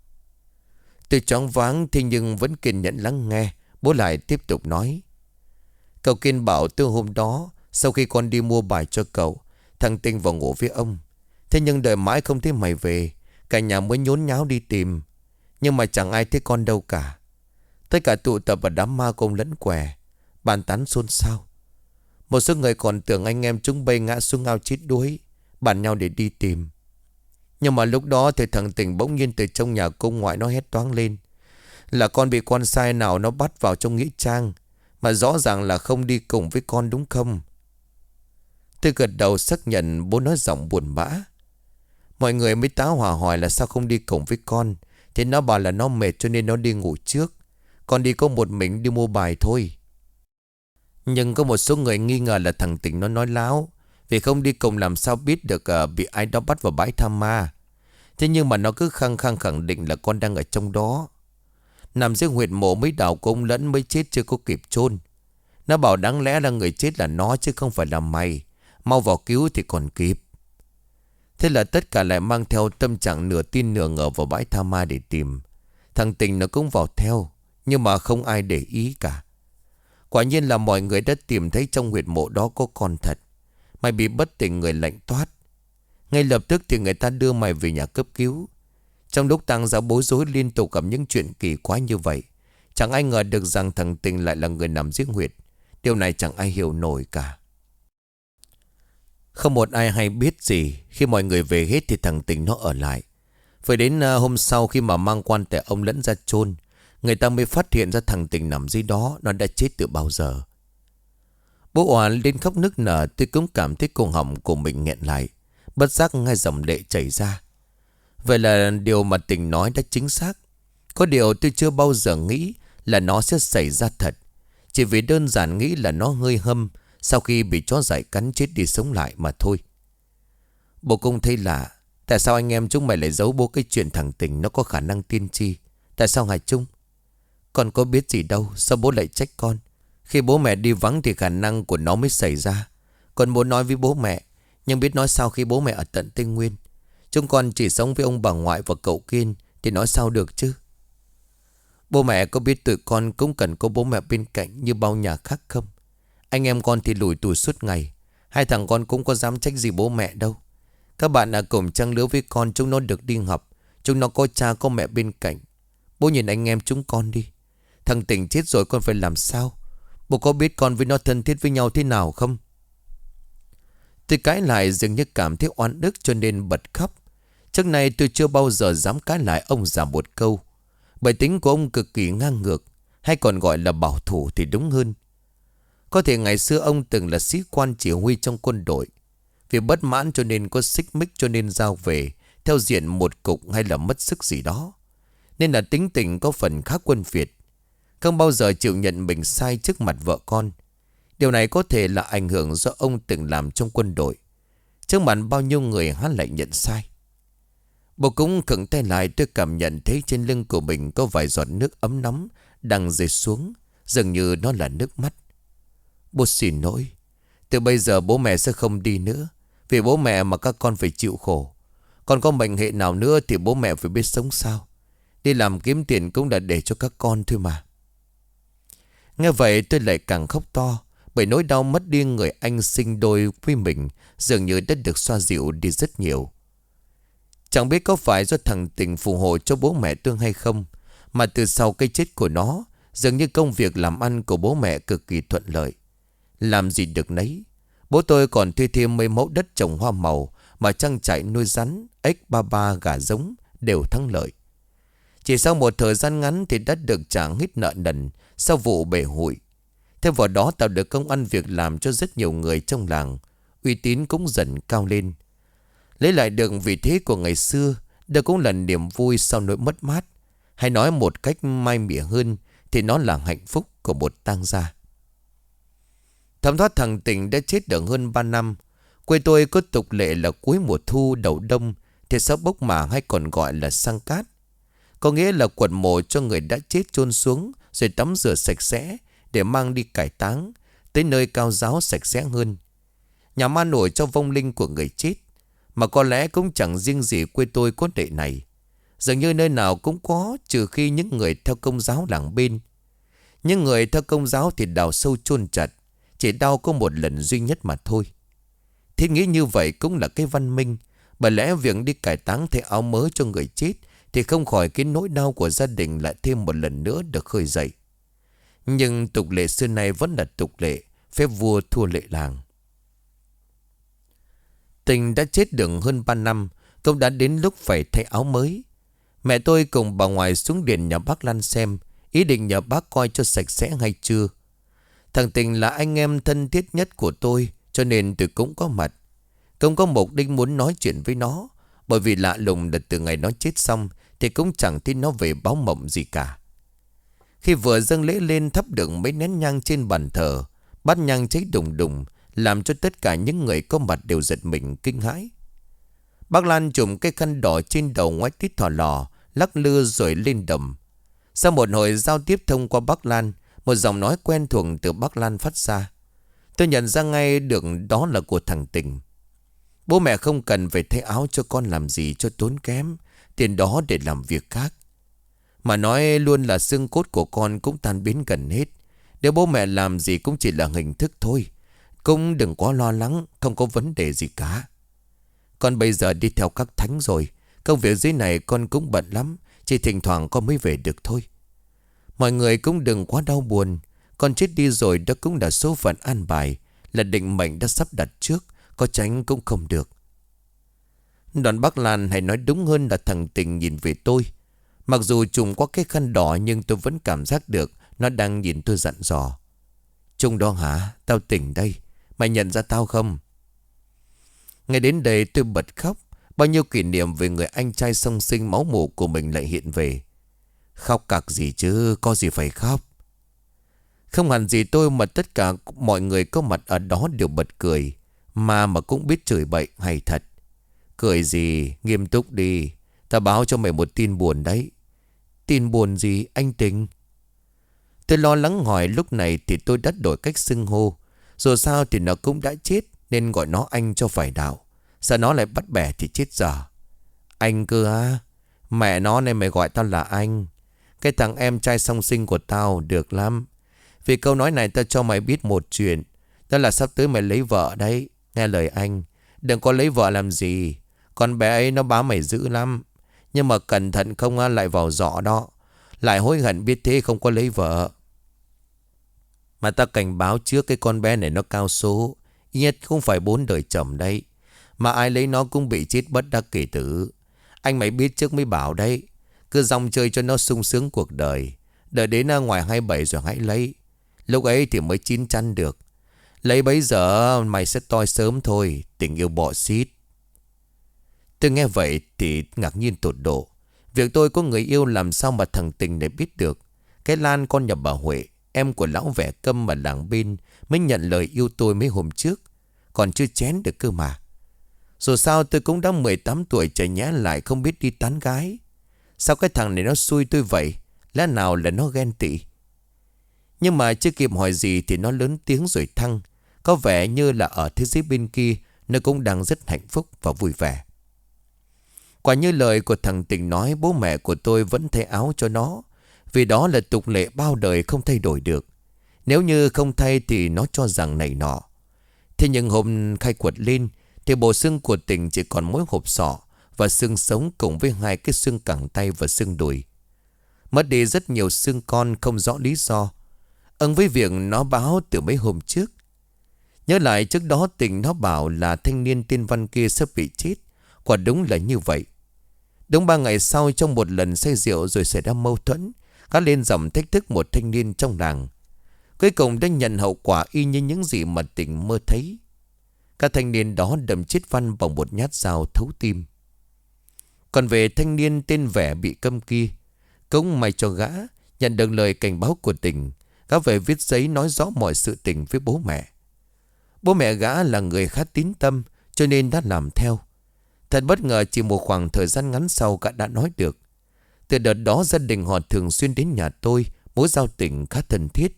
Tôi choáng váng thế nhưng vẫn kiên nhẫn lắng nghe. Bố lại tiếp tục nói: cậu Kiên bảo từ hôm đó, sau khi con đi mua bài cho cậu, thằng Tình vào ngủ với ông. Thế nhưng đợi mãi không thấy mày về, cả nhà mới nhốn nháo đi tìm. Nhưng mà chẳng ai thấy con đâu cả. Tất cả tụ tập vào đám ma cùng lẫn què, bàn tán xôn xao. Một số người còn tưởng anh em chúng bay ngã xuống ao chết đuối, bàn nhau để đi tìm. Nhưng mà lúc đó thì thằng Tình bỗng nhiên từ trong nhà cô ngoại nó hét toáng lên là con bị con sai nào nó bắt vào trong nghĩa trang, mà rõ ràng là không đi cùng với con đúng không? Tôi gật đầu xác nhận. Bố nói giọng buồn bã. Mọi người mới táo hỏa hỏi là sao không đi cùng với con. Thì nó bảo là nó mệt cho nên nó đi ngủ trước. Con đi có một mình đi mua bài thôi. Nhưng có một số người nghi ngờ là thằng Tình nó nói láo, vì không đi cùng làm sao biết được uh, bị ai đó bắt vào bãi tha ma. Thế nhưng mà nó cứ khăng khăng khẳng định là con đang ở trong đó. Nằm dưới huyệt mộ mấy đào của ông Lẫn mới chết chưa có kịp chôn. Nó bảo đáng lẽ là người chết là nó chứ không phải là mày. Mau vào cứu thì còn kịp. Thế là tất cả lại mang theo tâm trạng nửa tin nửa ngờ vào bãi tha ma để tìm. Thằng Tình nó cũng vào theo, nhưng mà không ai để ý cả. Quả nhiên là mọi người đã tìm thấy trong huyệt mộ đó có con thật. Mày bị bất tỉnh người lạnh toát. Ngay lập tức thì người ta đưa mày về nhà cấp cứu. Trong lúc tang giáo bối rối liên tục gặp những chuyện kỳ quái như vậy, chẳng ai ngờ được rằng thằng Tình lại là người nằm giếng huyệt. Điều này chẳng ai hiểu nổi cả. Không một ai hay biết gì. Khi mọi người về hết thì thằng Tình nó ở lại. Phải đến uh, hôm sau khi mà mang quan tài ông Lẫn ra chôn, người ta mới phát hiện ra thằng Tình nằm dưới đó. Nó đã chết từ bao giờ. Bố òa lên khóc nức nở. Tôi cũng cảm thấy cổ họng của mình nghẹn lại. Bất giác hai dòng lệ chảy ra. Vậy là điều mà Tình nói đã chính xác. Có điều tôi chưa bao giờ nghĩ là nó sẽ xảy ra thật. Chỉ vì đơn giản nghĩ là nó hơi hâm sau khi bị chó dại cắn chết đi sống lại mà thôi. Bố cũng thấy lạ. Tại sao anh em chúng mày lại giấu bố cái chuyện thằng Tình nó có khả năng tiên tri? Tại sao hả Trung? Con có biết gì đâu. Sao bố lại trách con? Khi bố mẹ đi vắng thì khả năng của nó mới xảy ra. Con muốn nói với bố mẹ, nhưng biết nói sao khi bố mẹ ở tận Tây Nguyên. Chúng con chỉ sống với ông bà ngoại và cậu Kiên thì nói sao được chứ? Bố mẹ có biết tụi con cũng cần có bố mẹ bên cạnh như bao nhà khác không? Anh em con thì lủi tủi suốt ngày. Hai thằng con cũng có dám trách gì bố mẹ đâu. Các bạn ở cùng trang lứa với con, chúng nó được đi học. Chúng nó có cha có mẹ bên cạnh. Bố nhìn anh em chúng con đi. Thằng Tình chết rồi con phải làm sao? Bố có biết con với nó thân thiết với nhau thế nào không? Tôi cãi lại dường như cảm thấy oan ức cho nên bật khóc. Trước nay tôi chưa bao giờ dám cãi lại ông già một câu. Bởi tính của ông cực kỳ ngang ngược, hay còn gọi là bảo thủ thì đúng hơn. Có thể ngày xưa ông từng là sĩ quan chỉ huy trong quân đội. Vì bất mãn cho nên có xích mích cho nên giao về theo diện một cục hay là mất sức gì đó. Nên là tính tình có phần khác quân Việt. Không bao giờ chịu nhận mình sai trước mặt vợ con. Điều này có thể là ảnh hưởng do ông từng làm trong quân đội. Trước mặt bao nhiêu người hắn lại nhận sai. Bố cũng khựng tay lại, tôi cảm nhận thấy trên lưng của mình có vài giọt nước ấm nóng đang rơi xuống, dường như nó là nước mắt. Bố xin lỗi. Từ bây giờ bố mẹ sẽ không đi nữa. Vì bố mẹ mà các con phải chịu khổ. Còn có mệnh hệ nào nữa thì bố mẹ phải biết sống sao. Đi làm kiếm tiền cũng là để cho các con thôi mà. Nghe vậy tôi lại càng khóc to. Bởi nỗi đau mất đi người anh sinh đôi với mình dường như đã được xoa dịu đi rất nhiều. Chẳng biết có phải do thằng Tình phù hộ cho bố mẹ tôi hay không, mà từ sau cái chết của nó, dường như công việc làm ăn của bố mẹ cực kỳ thuận lợi. Làm gì được nấy. Bố tôi còn thuê thêm mấy mẫu đất trồng hoa màu mà trang trại nuôi rắn, ếch, ba ba, gà giống đều thắng lợi. Chỉ sau một thời gian ngắn thì đã được trả hết nợ nần sau vụ bể hụi. Thêm vào đó tạo được công ăn việc làm cho rất nhiều người trong làng. Uy tín cũng dần cao lên. Lấy lại được vị thế của ngày xưa, đó cũng là niềm vui sau nỗi mất mát. Hay nói một cách mai mỉa hơn thì nó là hạnh phúc của một tang gia. Thấm thoát thằng Tình đã chết được hơn ba năm. Quê tôi có tục lệ là cuối mùa thu đầu đông thì sẽ bốc mả hay còn gọi là sang cát. Có nghĩa là quần mộ cho người đã chết chôn xuống rồi tắm rửa sạch sẽ để mang đi cải táng tới nơi cao giáo sạch sẽ hơn. Nhà ma nổi cho vong linh của người chết. Mà có lẽ cũng chẳng riêng gì quê tôi có đệ này. Dường như nơi nào cũng có, trừ khi những người theo công giáo làng bên. Những người theo công giáo thì đào sâu chôn chặt, chỉ đau có một lần duy nhất mà thôi. Thiết nghĩ như vậy cũng là cái văn minh. Bởi lẽ việc đi cải táng thay áo mới cho người chết thì không khỏi cái nỗi đau của gia đình lại thêm một lần nữa được khơi dậy. Nhưng tục lệ xưa nay vẫn là tục lệ, phép vua thua lệ làng. Tình đã chết được hơn ba năm, cũng đã đến lúc phải thay áo mới. Mẹ tôi cùng bà ngoại xuống điện nhà bác Lan xem, ý định nhờ bác coi cho sạch sẽ hay chưa. Thằng Tình là anh em thân thiết nhất của tôi, cho nên tôi cũng có mặt. Không có mục đích muốn nói chuyện với nó, bởi vì lạ lùng là từ ngày nó chết xong thì cũng chẳng tin nó về báo mộng gì cả. Khi vừa dâng lễ lên thắp được mấy nén nhang trên bàn thờ, bát nhang cháy đùng đùng, làm cho tất cả những người có mặt đều giật mình kinh hãi. Bác Lan trùm cái khăn đỏ trên đầu ngoái tít thỏ lò, lắc lư rồi lên đầm. Sau một hồi giao tiếp thông qua bác Lan, một giọng nói quen thuộc từ bác Lan phát ra. Tôi nhận ra ngay được đó là của thằng Tình. Bố mẹ không cần phải thay áo cho con làm gì cho tốn kém, tiền đó để làm việc khác. Mà nói luôn là xương cốt của con cũng tan biến gần hết. Nếu bố mẹ làm gì cũng chỉ là hình thức thôi. Cũng đừng quá lo lắng, không có vấn đề gì cả. Con bây giờ đi theo các thánh rồi. Công việc dưới này con cũng bận lắm, chỉ thỉnh thoảng con mới về được thôi. Mọi người cũng đừng quá đau buồn. Con chết đi rồi đó cũng là số phận an bài, là định mệnh đã sắp đặt trước, có tránh cũng không được. Đoàn bác Lan hay nói đúng hơn là thằng Tình nhìn về tôi. Mặc dù trùng qua cái khăn đỏ nhưng tôi vẫn cảm giác được nó đang nhìn tôi dặn dò. Trung đó hả? Tao tỉnh đây. Mày nhận ra tao không? Ngay đến đây tôi bật khóc. Bao nhiêu kỷ niệm về người anh trai song sinh máu mủ của mình lại hiện về. Khóc cạc gì chứ, có gì phải khóc. Không hẳn gì tôi mà tất cả mọi người có mặt ở đó đều bật cười. Mà mà cũng biết chửi bậy hay thật. Cười gì, nghiêm túc đi. Tao báo cho mày một tin buồn đấy. Tin buồn gì anh Tình? Tôi lo lắng hỏi, lúc này thì tôi đã đổi cách xưng hô. Dù sao thì nó cũng đã chết nên gọi nó anh cho phải đạo. Sao nó lại bắt bẻ thì chết dở. Anh cơ á? Mẹ nó nên mày gọi tao là anh. Cái thằng em trai song sinh của tao được lắm. Vì câu nói này tao cho mày biết một chuyện. Đó là sắp tới mày lấy vợ đấy. Nghe lời anh, đừng có lấy vợ làm gì. Con bé ấy nó bám mày dữ lắm. Nhưng mà cẩn thận không lại vào giỏ đó. Lại hối hận biết thế không có lấy vợ. Mà ta cảnh báo trước cái con bé này nó cao số. Ít nhất không phải bốn đời chồng đấy. Mà ai lấy nó cũng bị chết bất đắc kỳ tử. Anh mày biết trước mới bảo đấy. Cứ dòng chơi cho nó sung sướng cuộc đời. Đợi đến ngoài hai mươi bảy rồi hãy lấy. Lúc ấy thì mới chín chắn được. Lấy bấy giờ mày sẽ toi sớm thôi. Tình yêu bọ xít. Tôi nghe vậy thì ngạc nhiên tột độ. Việc tôi có người yêu làm sao mà thằng Tình để biết được. Cái Lan con nhà bà Huệ, em của lão vẻ câm mà làng bên, mới nhận lời yêu tôi mấy hôm trước. Còn chưa chén được cơ mà. Dù sao tôi cũng đã mười tám tuổi, chả nhẽ lại không biết đi tán gái. Sao cái thằng này nó xui tôi vậy? Lẽ nào là nó ghen tị? Nhưng mà chưa kịp hỏi gì thì nó lớn tiếng rồi thăng. Có vẻ như là ở thế giới bên kia nó cũng đang rất hạnh phúc và vui vẻ. Quả như lời của thằng Tình nói, bố mẹ của tôi vẫn thay áo cho nó. Vì đó là tục lệ bao đời không thay đổi được. Nếu như không thay thì nó cho rằng này nọ. Thế nhưng hôm khai quật lên thì bộ xương của Tình chỉ còn mỗi hộp sọ và xương sống cùng với hai cái xương cẳng tay và xương đùi. Mất đi rất nhiều xương con không rõ lý do. Ưng với việc nó báo từ mấy hôm trước. Nhớ lại trước đó Tình nó bảo là thanh niên tên Văn kia sắp bị chết. Quả đúng là như vậy. Đúng ba ngày sau, trong một lần say rượu rồi xảy ra mâu thuẫn, gã lên giọng thách thức một thanh niên trong làng. Cuối cùng đã nhận hậu quả y như những gì mà Tình mơ thấy. Các thanh niên đó đâm chết Văn bằng một nhát dao thấu tim. Còn về thanh niên tên Vẻ bị câm kia, cũng may cho gã nhận được lời cảnh báo của Tình. Gã về viết giấy nói rõ mọi sự tình với bố mẹ. Bố mẹ gã là người khá tín tâm, cho nên đã làm theo. Thật bất ngờ, chỉ một khoảng thời gian ngắn sau gã đã nói được. Từ đợt đó gia đình họ thường xuyên đến nhà tôi, mối giao tình khá thân thiết.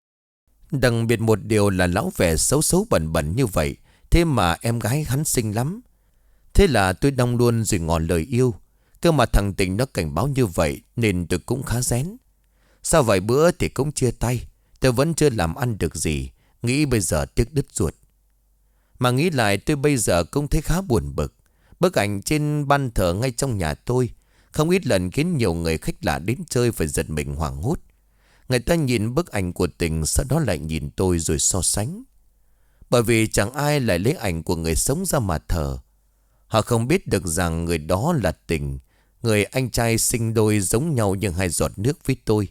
Đặc biệt một điều là lão Vẻ xấu xấu bẩn bẩn như vậy, thế mà em gái hắn xinh lắm. Thế là tôi đong luôn rồi ngỏ lời yêu. Cơ mà thằng Tình nó cảnh báo như vậy nên tôi cũng khá rén. Sau vài bữa thì cũng chia tay. Tôi vẫn chưa làm ăn được gì, nghĩ bây giờ tiếc đứt ruột. Mà nghĩ lại tôi bây giờ cũng thấy khá buồn bực. Bức ảnh trên ban thờ ngay trong nhà tôi không ít lần khiến nhiều người khách lạ đến chơi phải giật mình hoảng hốt. Người ta nhìn bức ảnh của Tình, sau đó lại nhìn tôi rồi so sánh. Bởi vì chẳng ai lại lấy ảnh của người sống ra mà thờ. Họ không biết được rằng người đó là Tình, người anh trai sinh đôi giống nhau như hai giọt nước với tôi.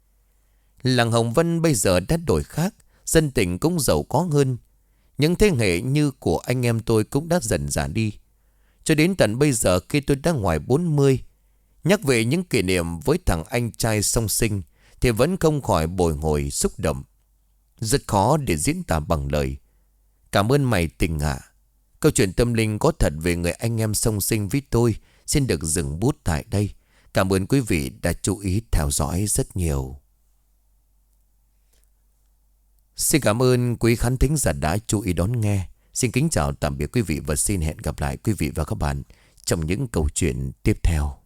Làng Hồng Vân bây giờ đã đổi khác, dân Tình cũng giàu có hơn. Những thế hệ như của anh em tôi cũng đã dần già đi. Cho đến tận bây giờ khi tôi đã ngoài bốn mươi, nhắc về những kỷ niệm với thằng anh trai song sinh thì vẫn không khỏi bồi hồi xúc động. Rất khó để diễn tả bằng lời. Cảm ơn mày Tình ạ. Câu chuyện tâm linh có thật về người anh em song sinh với tôi xin được dừng bút tại đây. Cảm ơn quý vị đã chú ý theo dõi rất nhiều. Xin cảm ơn quý khán thính giả đã chú ý đón nghe. Xin kính chào tạm biệt quý vị và xin hẹn gặp lại quý vị và các bạn trong những câu chuyện tiếp theo.